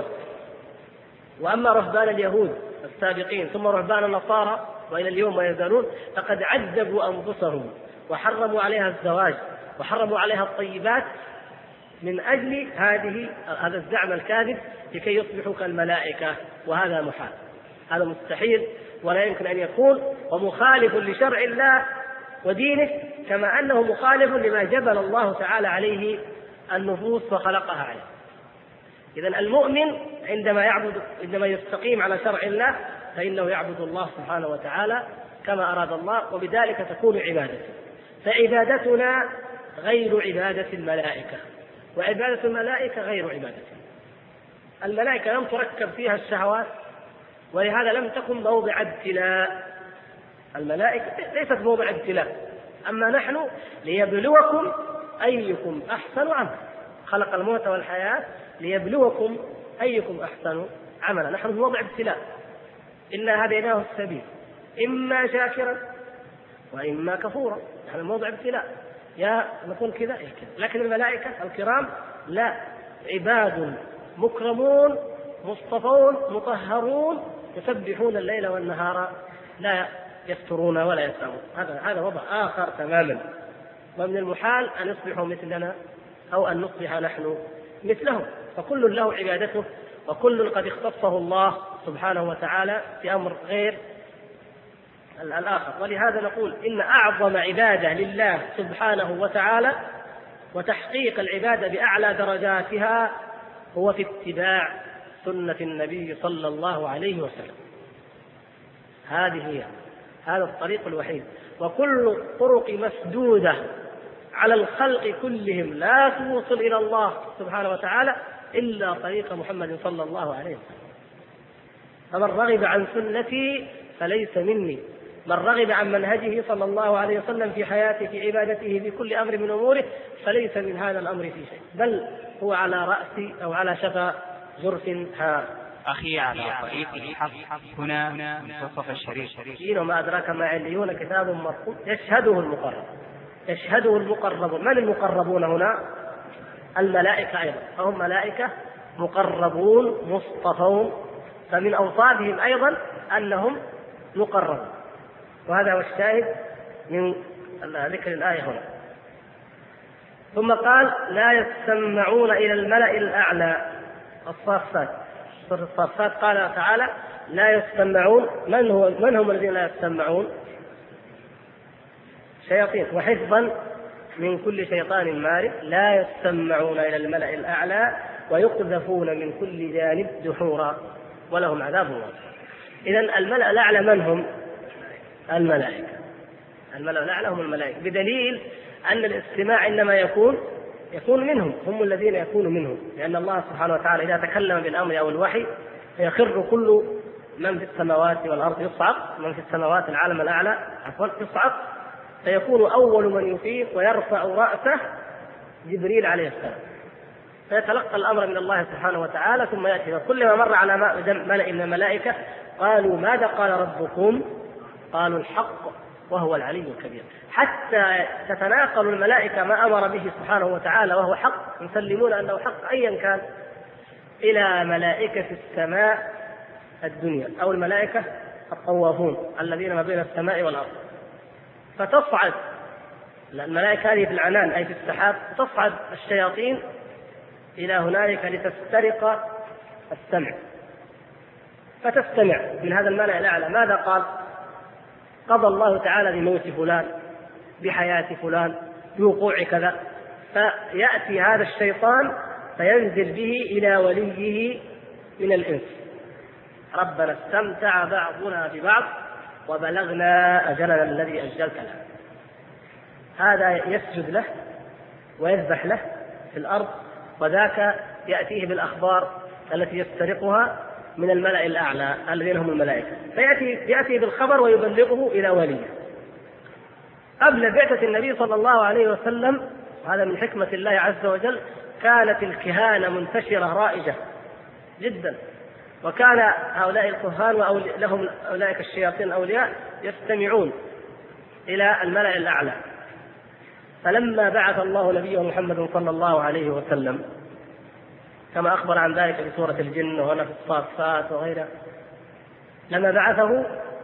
وأما رهبان اليهود السابقين ثم رهبان النصارى وإلى اليوم ما يزالون، فقد عذبوا أنفسهم وحرموا عليها الزواج وحرموا عليها الطيبات من أجل هذا الزعم الكاذب لكي يصبحوا كالملائكة، وهذا محال، هذا مستحيل ولا يمكن أن يكون، ومخالف لشرع الله ودينه، كما أنه مخالف لما جبل الله تعالى عليه النفوس وخلقها عليه. إذن المؤمن عندما يستقيم على شرع الله فإنه يعبد الله سبحانه وتعالى كما أراد الله، وبذلك تكون عبادته. فعبادتنا غير عبادة الملائكة، وعبادة الملائكة غير عبادته. الملائكة لم تركب فيها الشهوات، ولهذا لم تكن موضع ابتلاء. الملائكة ليست موضع ابتلاء، أما نحن ليبلوكم أيكم أحسن عملا، خلق الموت والحياة ليبلوكم أيكم أحسن عملا. نحن في موضع ابتلاء، إنا هديناه السبيل إما شاكرا وإما كفورا. نحن موضع ابتلاء، يا نكون كذا يا كذا. لكن الملائكة الكرام لا، عباد مكرمون مصطفون مطهرون يسبحون الليل والنهار لا يفترون ولا يسأمون. هذا وضع آخر تماما، ومن المحال أن يصبحوا مثلنا أو أن نصبح نحن مثلهم. فكل له عبادته، وكل قد اختصه الله سبحانه وتعالى في أمر غير الآخر. ولهذا نقول إن أعظم عبادة لله سبحانه وتعالى وتحقيق العبادة بأعلى درجاتها هو في اتباع سنة النبي صلى الله عليه وسلم. هذا الطريق الوحيد، وكل الطرق مسدودة على الخلق كلهم لا توصل إلى الله سبحانه وتعالى إلا طريق محمد صلى الله عليه وسلم. فمن رغب عن سنتي فليس مني، من رغب عن منهجه صلى الله عليه وسلم في حياته في عبادته في كل أمر من أموره فليس من هذا الأمر في شيء، بل هو على رأس أو على شفا جرف هار. أخي على طريق الحق هنا منتصف الشريط. وما أدراك ما عليون كتاب مرقوم يشهده المقربون. من المقربون هنا؟ الملائكة أيضا، فهم ملائكة مقربون مصطفون فمن أوصافهم أيضا أنهم مقربون، وهذا هو الشاهد من ذكر الآية هنا. ثم قال لا يستمعون إلى الملأ الأعلى. الصافات، سورة الصافات قال تعالى لا يستمعون. من هم الذين لا يستمعون؟ شياطين، وحفظا من كل شيطان مارد. لا يستمعون إلى الملأ الأعلى ويقذفون من كل جانب دحورا ولهم عذاب واصب. إذن الملأ الأعلى من هم؟ الملائكة. الملأ الأعلى هم الملائكة، بدليل أن الاستماع إنما يكون منهم، هم الذين يكونوا منهم، لأن الله سبحانه وتعالى إذا تكلم بالأمر أو الوحي فيخر كل من في السماوات والأرض يصعق، من في السماوات العالم الأعلى يصعق، فيكون أول من يفيق ويرفع رأسه جبريل عليه السلام، فيتلقى الأمر من الله سبحانه وتعالى، ثم يأتي. كلما مر على ملأ من الملائكة قالوا ماذا قال ربكم؟ قالوا الحق وهو العلي الكبير، حتى تتناقل الملائكة ما أمر به سبحانه وتعالى وهو حق، يسلمون أنه حق أيا كان، إلى ملائكة السماء الدنيا أو الملائكة الطوافون الذين ما بين السماء والأرض، فتصعد الملائكة هذه في العنان أي في السحاب، تصعد الشياطين إلى هنالك لتسترق السمع، فتستمع من هذا الملأ الأعلى ماذا قال؟ قضى الله تعالى بموت فلان، بحياة فلان، بوقوع كذا، فيأتي هذا الشيطان فينزل به إلى وليه من الإنس: ربنا استمتع بعضنا ببعض وبلغنا أجلنا الذي أجلت له. هذا يسجد له ويذبح له في الأرض، وذاك يأتيه بالأخبار التي يسترقها من الملأ الأعلى الذين هم الملائكة، فيأتي بالخبر ويبلغه إلى وليه. قبل بعثة النبي صلى الله عليه وسلم، هذا من حكمة الله عز وجل، كانت الكهانة منتشرة رائجة جدا، وكان هؤلاء الكهان ولهم أولئك الشياطين الأولياء يستمعون إلى الملأ الأعلى. فلما بعث الله نبيه محمد صلى الله عليه وسلم كما أخبر عن ذلك في سورة الجن وهنا في الصافات وغيرها، لما بعثه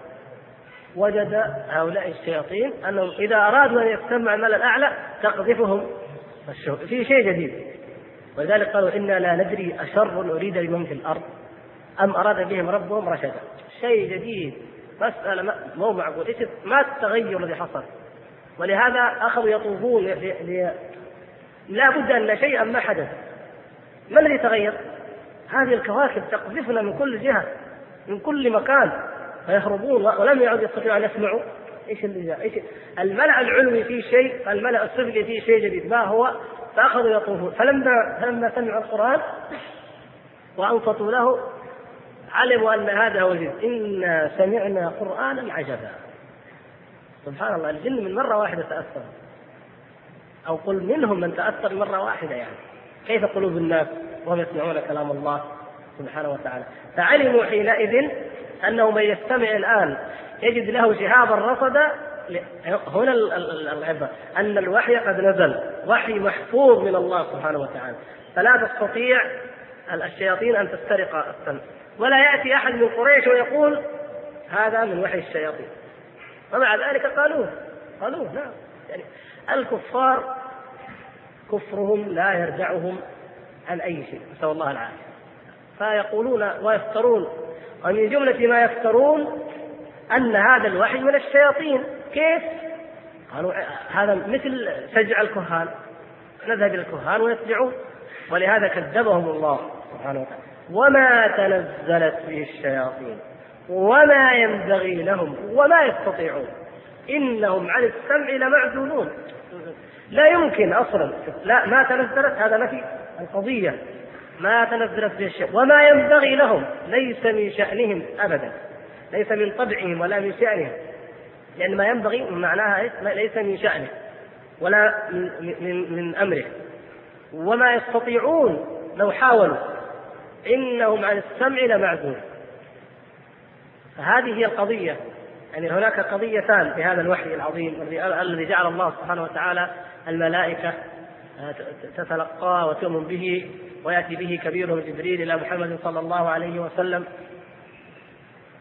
وجد هؤلاء الشياطين أنهم إذا أرادوا أن يستمعوا الملأ الأعلى تقذفهم في شيء جديد، ولذلك قالوا إنا لا ندري أشر أريد بمن في الأرض أم أراد بهم ربهم رشدا. شيء جديد، مسألة مو معقول، ما التغير الذي حصل؟ ولهذا أخذوا يطوفون لا بد أن شيئا ما حدث. ما الذي تغير؟ هذه الكواكب تقذفنا من كل جهة من كل مكان فيهربون، ولم يعد يستطيعوا أن يسمعوا إيش اللي جاء. الملأ العلوي فيه شيء، الملأ السفلي فيه شيء جديد، ما هو؟ فأخذوا يطوفون. فلما سمعوا القرآن وأنصتوا له علموا أن هذا هو الجن. إنا سمعنا قرآنا عجبا. سبحان الله، الجن من مرة واحدة تأثر، أو قل منهم من تأثر مرة واحدة. يعني كيف قلوب الناس وهم يسمعون كلام الله سبحانه وتعالى؟ فعلموا حينئذ أنه من يستمع الآن يجد له شهابا رصدا. هنا العبرة أن الوحي قد نزل، وحي محفوظ من الله سبحانه وتعالى، فلا تستطيع الشياطين أن تسترق السمع، ولا يأتي أحد من قريش ويقول هذا من وحي الشياطين، ومع ذلك قالوه نعم. يعني الكفار كفرهم لا يرجعهم عن أي شيء، نسأل الله العافية. فيقولون ويفترون، ومن جملة ما يفترون أن هذا الوحي من الشياطين. كيف؟ قالوا هذا مثل سجع الكهان، نذهب إلى الكهان ويسجعون، ولهذا كذبهم الله سبحانه وتعالى. وما تنزلت به الشياطين وما ينبغي لهم وما يستطيعون إنهم عن السمع لمعزولون. لا يمكن أصلا، لا ما تنزلت، هذا نفي القضية، ما تنزلت به الشيء. وما ينبغي لهم ليس من شأنهم أبدا، ليس من طبعهم ولا من شأنهم، لأن ما ينبغي معناها ليس من شأنه ولا من أمره. وما يستطيعون لو حاولوا إنهم عن السمع لمعزول. فهذه هي القضية. يعني هناك قضيتان في هذا الوحي العظيم الذي جعل الله سبحانه وتعالى الملائكة تتلقاه وتؤمن به، ويأتي به كبيرهم جبريل إلى محمد صلى الله عليه وسلم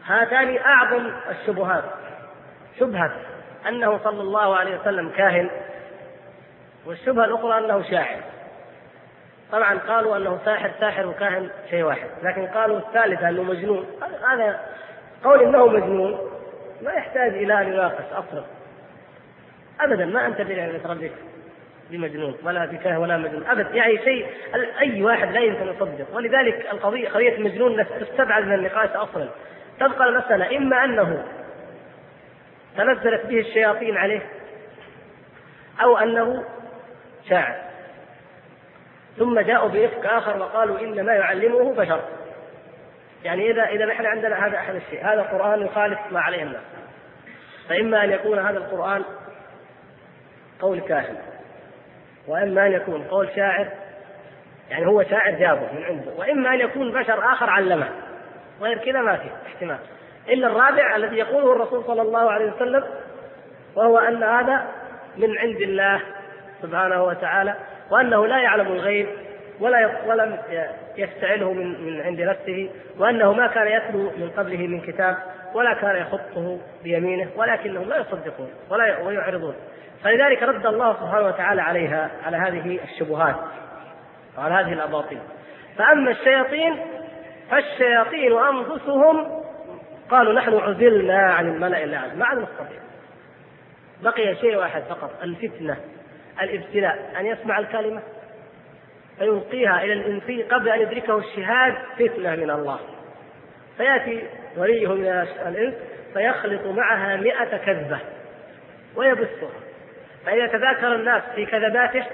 هاتان أعظم الشبهات، شبهة أنه صلى الله عليه وسلم كاهن، والشبهة الأخرى أنه شاعر. طبعا قالوا أنه ساحر وكاهن شيء واحد، لكن قالوا الثالثة أنه مجنون. هذا قول إنه مجنون ما يحتاج إلى أن يناقش أصلا أبدا. ما أنت يعني تربيك بمجنون ولا بكاهن ولا مجنون أبدا، يعني شيء أي واحد لا يمكن يصدق. ولذلك قضية المجنون تستبعد من النقاش أصلا. تبقى المسألة إما أنه تنزلت به الشياطين عليه أو أنه شاعر، ثم جاءوا بإفك آخر وقالوا إن ما يعلمه بشر. يعني إذا نحن عندنا هذا أحد الشيء، هذا القرآن يخالف ما عليه الناس، فإما أن يكون هذا القرآن قول كاهن، وإما أن يكون قول شاعر، يعني هو شاعر جابه من عنده، وإما أن يكون بشر آخر علمه. غير كذا ما في احتمال. إلا الرابع الذي يقوله الرسول صلى الله عليه وسلم، وهو أن هذا من عند الله سبحانه وتعالى، وأنه لا يعلم الغيب ولم يستعله من عند نفسه، وأنه ما كان يتلو من قبله من كتاب ولا كان يخطه بيمينه، ولكنهم لا يصدقون ويعرضون. فلذلك رد الله سبحانه وتعالى عليها، على هذه الشبهات وعلى هذه الأباطيل. فأما الشياطين فالشياطين أنفسهم قالوا نحن عزلنا عن الملأ الأعلى. ما عاد نستطيع، بقي شيء واحد فقط، الفتنة، الابتلاء، أن يسمع الكلمة فيلقيها إلى الإنسي قبل أن يدركه الشهاد، فتنة من الله، فيأتي وليه من الإنس فيخلط معها 100 كذبة ويبثها. فإذا تذاكر الناس في كذباته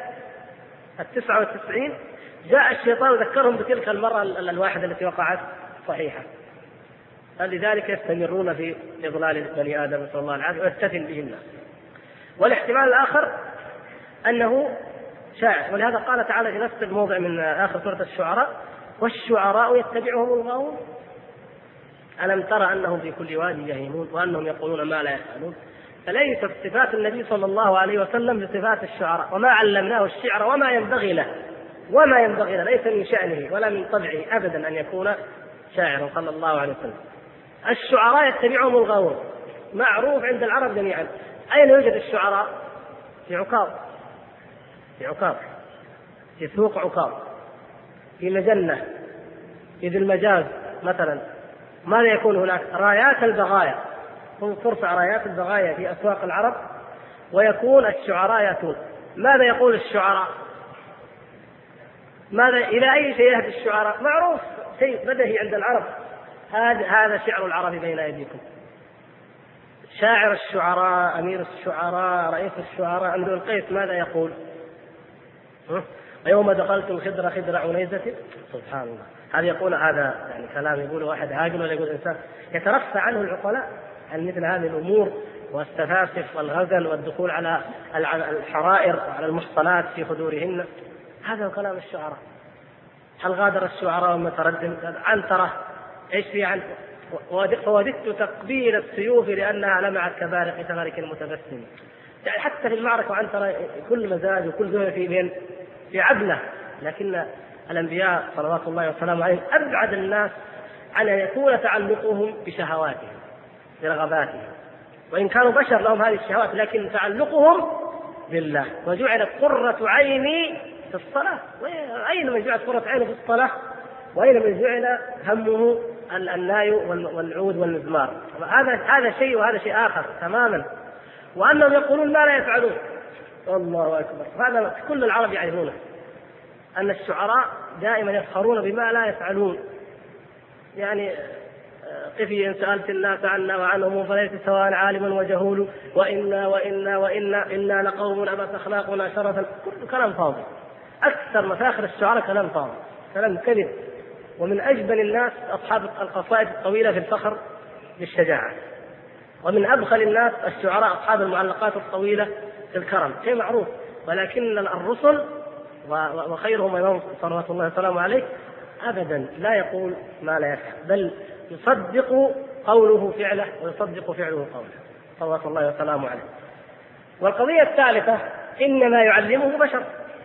99 جاء الشيطان وذكرهم بتلك المرة الواحدة التي وقعت صحيحة. فلذلك يستمرون في إضلال بني آدم نسأل الله العافية ويستثن به الناس. والاحتمال الآخر أنه شاعر، ولهذا قال تعالى في نفس الموضع من آخر سورة الشعراء: والشعراء يتبعهم الغاوون ألم ترى أنهم في كل واد يهيمون وأنهم يقولون ما لا يفعلون. فليست صفات النبي صلى الله عليه وسلم بصفات الشعراء، وما علمناه الشعر وما ينبغي له ليس من شأنه ولا من طبعه أبدا أن يكون شاعرا صلى الله عليه وسلم. الشعراء يتبعهم الغاوون معروف عند العرب جميعا. أين يوجد الشعراء؟ في عكاظ، في سوق عكاظ، في مجنة، في ذي المجاز مثلا. ماذا يكون هناك؟ رايات البغايا، ترفع رايات البغايا في أسواق العرب، ويكون الشعراء يأتون. ماذا يقول الشعراء؟ إلى أي شيء يهدي الشعراء؟ معروف، شيء بدهي عند العرب. هذا شعر العرب بين أيديكم. شاعر الشعراء، أمير الشعراء، رئيس الشعراء امرؤ القيس ماذا يقول؟ ويوم دخلت خضر عنيزة. سبحان الله، هذا يقول، هذا يعني كلام يقول واحد عاقل ولا يقول إنسان يترفع عنه العقلاء عن مثل هذه الأمور والسفاسف والغزل والدخول على الحرائر وعلى المحصنات في خدورهن. هذا هو كلام الشعراء. هل غادر الشعراء ومتردم عنترة ايش في عن فوددت تقبيل السيوف لأنها لمعت كبارق تمارك المتبسم. يعني حتى في المعركة عنترة كل مزاج وكل زوجة في عدله. لكن الأنبياء صلوات الله وسلامه عليهم أبعد الناس عن أن يكون تعلقهم بشهواتهم برغباتهم، وإن كانوا بشر لهم هذه الشهوات، لكن تعلقهم بالله. وجعلت قرة عيني في الصلاة. أين من جعلت قرة عينه في الصلاة؟ وأين من جعل همه الناي والعود والمزمار؟ هذا شيء وهذا شيء آخر تماما. وأنهم يقولون ما لا يفعلون. الله أكبر، هذا كل العرب يعرفونه، أن الشعراء دائما يفخرون بما لا يفعلون. يعني قفي إن سألت الناس عنا وعنهم فليس سواء عالم وجهول، إنا لقوم أبت أخلاقنا شرفا. كل كلام فاضي. أكثر مفاخر الشعراء كلام فاضي، كلام كذب. ومن أجبن الناس أصحاب القصائد الطويلة في الفخر بالشجاعة، ومن أبخل الناس الشعراء أصحاب المعلقات الطويلة في الكرم، شيء معروف. ولكن الرسل وخيرهم إمام صلوات الله وسلامه عليه أبدا لا يقول ما لا يفعل، بل يصدق قوله فعله ويصدق فعله قوله صلوات الله وسلامه عليه. والقضية الثالثة إنما يعلمه بشر،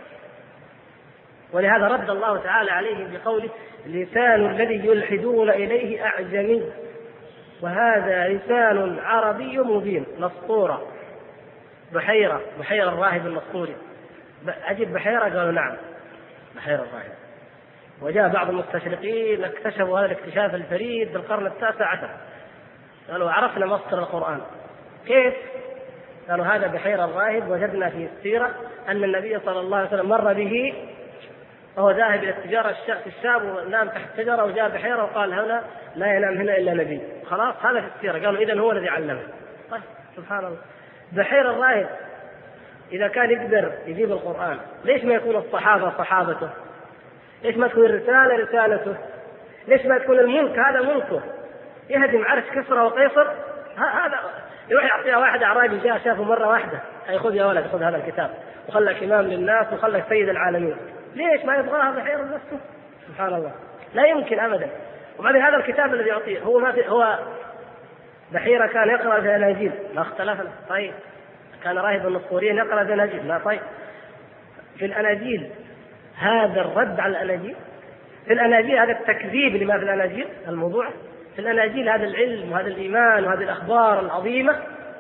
ولهذا رد الله تعالى عليه بقوله: لسان الذي يلحدون إليه أعجمي وهذا لسان عربي مبين. نسطورة، بحيرة الراهب النسطوري. أجد بحيرة؟ قالوا نعم، بحيرة الراهب. وجاء بعض المستشرقين اكتشفوا هذا الاكتشاف الفريد بالقرن 19، قالوا عرفنا مصدر القرآن. كيف؟ قالوا هذا بحيرة الراهب، وجدنا في السيرة أن النبي صلى الله عليه وسلم مر به وهو ذاهب إلى التجارة في الشام، ونام تحت شجرة وجاء بحيرة وقال هنا لا ينام هنا إلا نبي. خلاص هذا في السيرة. قالوا إذن هو الذي علمه. طيب سبحان الله، بحيرة الراهب إذا كان يقدر يجيب القرآن، ليش ما يكون الصحابة صحابته؟ ليش ما تكون الرسالة رسالته؟ ليش ما تكون الملك هذا ملكه؟ يهدم عرش كسرى وقيصر. هذا يروح يعطيها واحد أعرابي جاء شافه مرة واحدة، أي خذ يا ولد خذ هذا الكتاب وخلك إمام للناس وخلك سيد العالمين. ليش ما يبغاها بحيرة نفسه؟ سبحان الله، لا يمكن أبدا. وبعدين هذا الكتاب الذي يعطيه هو بحيرة كان يقرأ في الأناجيل، لا اختلفنا. طيب كان راهبا نسطوريا يقرأ في الأناجيل، لا. طيب في الأناجيل هذا الرد على الأناجيل، في الأناجيل هذا التكذيب لما في الأناجيل الموضوع، في الأناجيل هذا العلم وهذا الإيمان وهذه الأخبار العظيمة.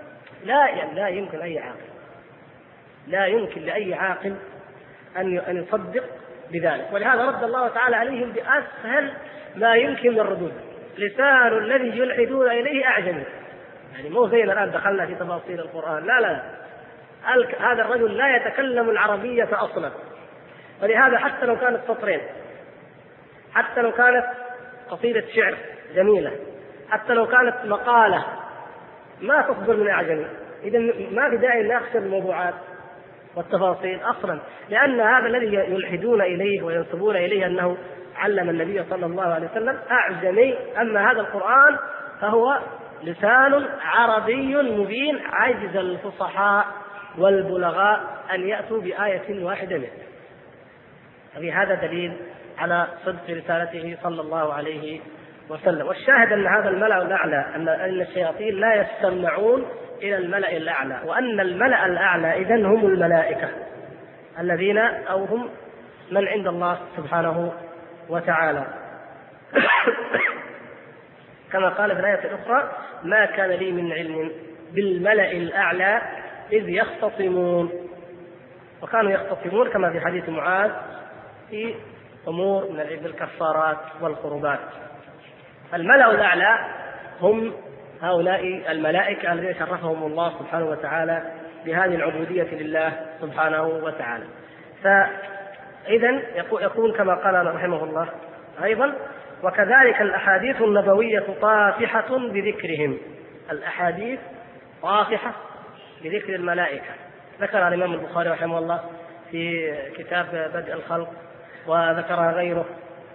لا يمكن أي عاقل، لا يمكن لأي عاقل أن يصدق بذلك. ولهذا رد الله تعالى عليهم بأسهل ما يمكن من الردود. لسان الذي يلحدون إليه أعجمي، يعني مو زينا الآن دخلنا في تفاصيل القرآن، لا هذا الرجل لا يتكلم العربية أصلا. ولهذا حتى لو كانت سطرين، حتى لو كانت قصيدة شعر جميلة، حتى لو كانت مقالة، ما تصدر من أعجمي. إذا ما في داعي نأخذ الموضوعات والتفاصيل أصلا، لأن هذا الذي يلحدون إليه وينسبون إليه أنه علم النبي صلى الله عليه وسلم أعجمي. أما هذا القرآن فهو لسان عربي مبين، عجز الفصحاء والبلغاء أن يأتوا بآية واحدة منه. هذا دليل على صدق رسالته صلى الله عليه وسلم. والشاهد أن هذا الملأ الأعلى، أن الشياطين لا يستمعون إلى الملأ الأعلى، وأن الملأ الأعلى إذن هم الملائكة الذين أو هم من عند الله سبحانه وتعالى. كما قال في الآية الأخرى: ما كان لي من علم بالملأ الأعلى إذ يختصمون. وكانوا يختصمون كما في حديث معاذ في أمور من الكفارات والقربات. الملأ الأعلى هم هؤلاء الملائكة الذين شرفهم الله سبحانه وتعالى بهذه العبودية لله سبحانه وتعالى. فإذن يكون كما قال رحمه الله أيضا: وكذلك الأحاديث النبوية طافحة بذكرهم. الأحاديث طافحة بذكر الملائكة. ذكر الإمام البخاري رحمه الله في كتاب بدء الخلق، وذكرها غيره.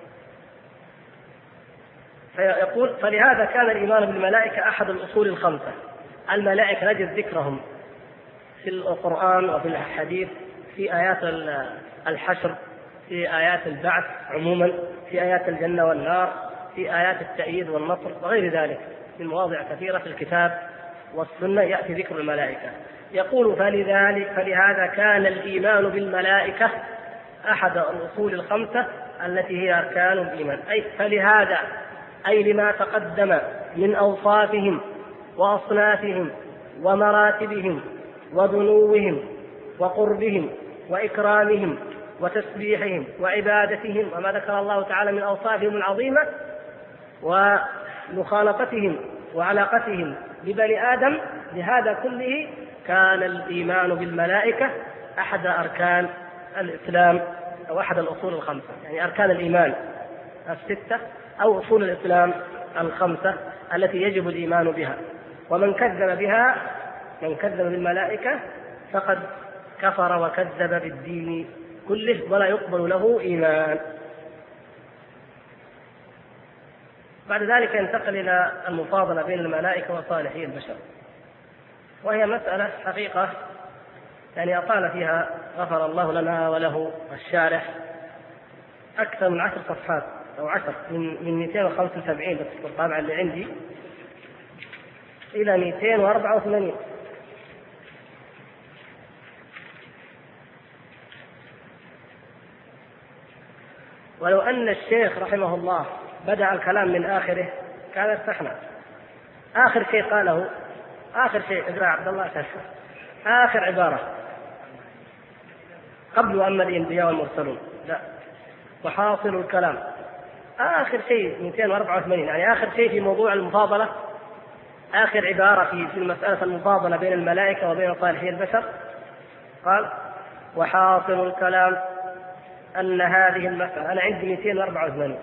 فيقول: فلهذا كان الإيمان بالملائكة أحد الأصول الخمسة. الملائكة نجد ذكرهم في القرآن وفي الحديث، في آيات الحشر، في آيات البعث عموما، في آيات الجنة والنار، في آيات التأييد والنصر وغير ذلك من مواضع كثيرة في الكتاب والسنة يأتي ذكر الملائكة. يقول: فلهذا كان الإيمان بالملائكة أحد الأصول الخمسة التي هي أركان الإيمان. أي فلهذا، أي لما تقدم من أوصافهم وأصنافهم ومراتبهم ودنوهم وقربهم وإكرامهم وتسبيحهم وعبادتهم، وما ذكر الله تعالى من أوصافهم العظيمة ومخالطتهم وعلاقتهم ببني آدم. لهذا كله كان الإيمان بالملائكة أحد أركان الإسلام أو أحد الأصول الخمسة، يعني أركان الإيمان الستة أو أصول الإسلام الخمسة التي يجب الإيمان بها. ومن كذب بها، من كذب بالملائكة فقد كفر وكذب بالدين كله ولا يقبل له إيمان. بعد ذلك ينتقل إلى المفاضلة بين الملائكة وصالحي البشر، وهي مسألة حقيقة يعني أطال فيها غفر الله لنا وله الشارح أكثر من 10 صفحات أو 10 من 275 بس الطابعة اللي عندي إلى 284. ولو أن الشيخ رحمه الله بدأ الكلام من آخره كان ارتحنا، آخر شيء قاله، آخر شيء اقرأ عبد الله، آخر عبارة قبل أما الأنبياء والمرسلون، لا، وحاصل الكلام آخر شيء 284، يعني آخر شيء في موضوع المفاضلة، آخر عبارة في المسألة المفاضلة بين الملائكة وبين صالحي البشر، قال وحاصل الكلام أن هذه المسألة، أنا عندي 284،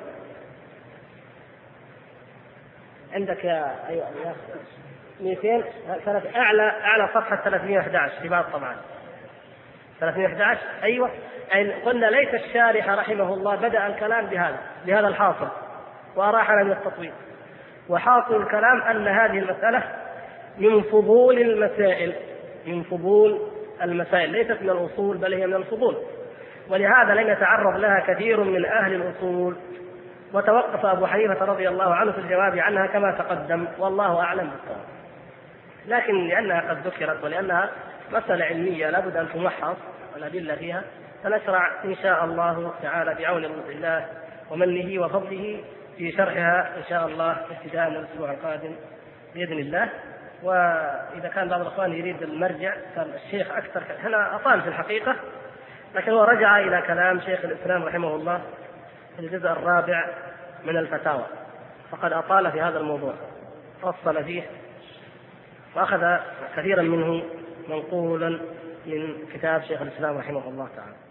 عندك يا أيوة 200 أعلى صفحة 311 في بعض طبعا 311. أيوة، يعني قلنا ليس الشارح رحمه الله بدأ الكلام بهذا الحاصل وأراحنا من التطويل. وحاصل الكلام أن هذه المسألة من فضول المسائل، من فضول المسائل، ليست من الأصول بل هي من الفضول، ولهذا لم يتعرض لها كثير من أهل الأصول، وتوقف أبو حنيفة رضي الله عنه في الجواب عنها كما تقدم، والله أعلم بالصواب. لكن لأنها قد ذكرت ولأنها مسألة علمية لابد أن تمحص الأدلة فيها، فنشرع إن شاء الله تعالى بعون الله ومنه وفضله في شرحها إن شاء الله ابتداء من الأسبوع القادم بإذن الله. وإذا كان بعض الأخوان يريد المرجع، كان الشيخ أكثر هنا أطال في الحقيقة، لكن هو رجع إلى كلام شيخ الإسلام رحمه الله في الجزء الرابع من الفتاوى، فقد أطال في هذا الموضوع، فصل فيه وأخذ كثيرا منه منقولا من كتاب شيخ الإسلام رحمه الله تعالى.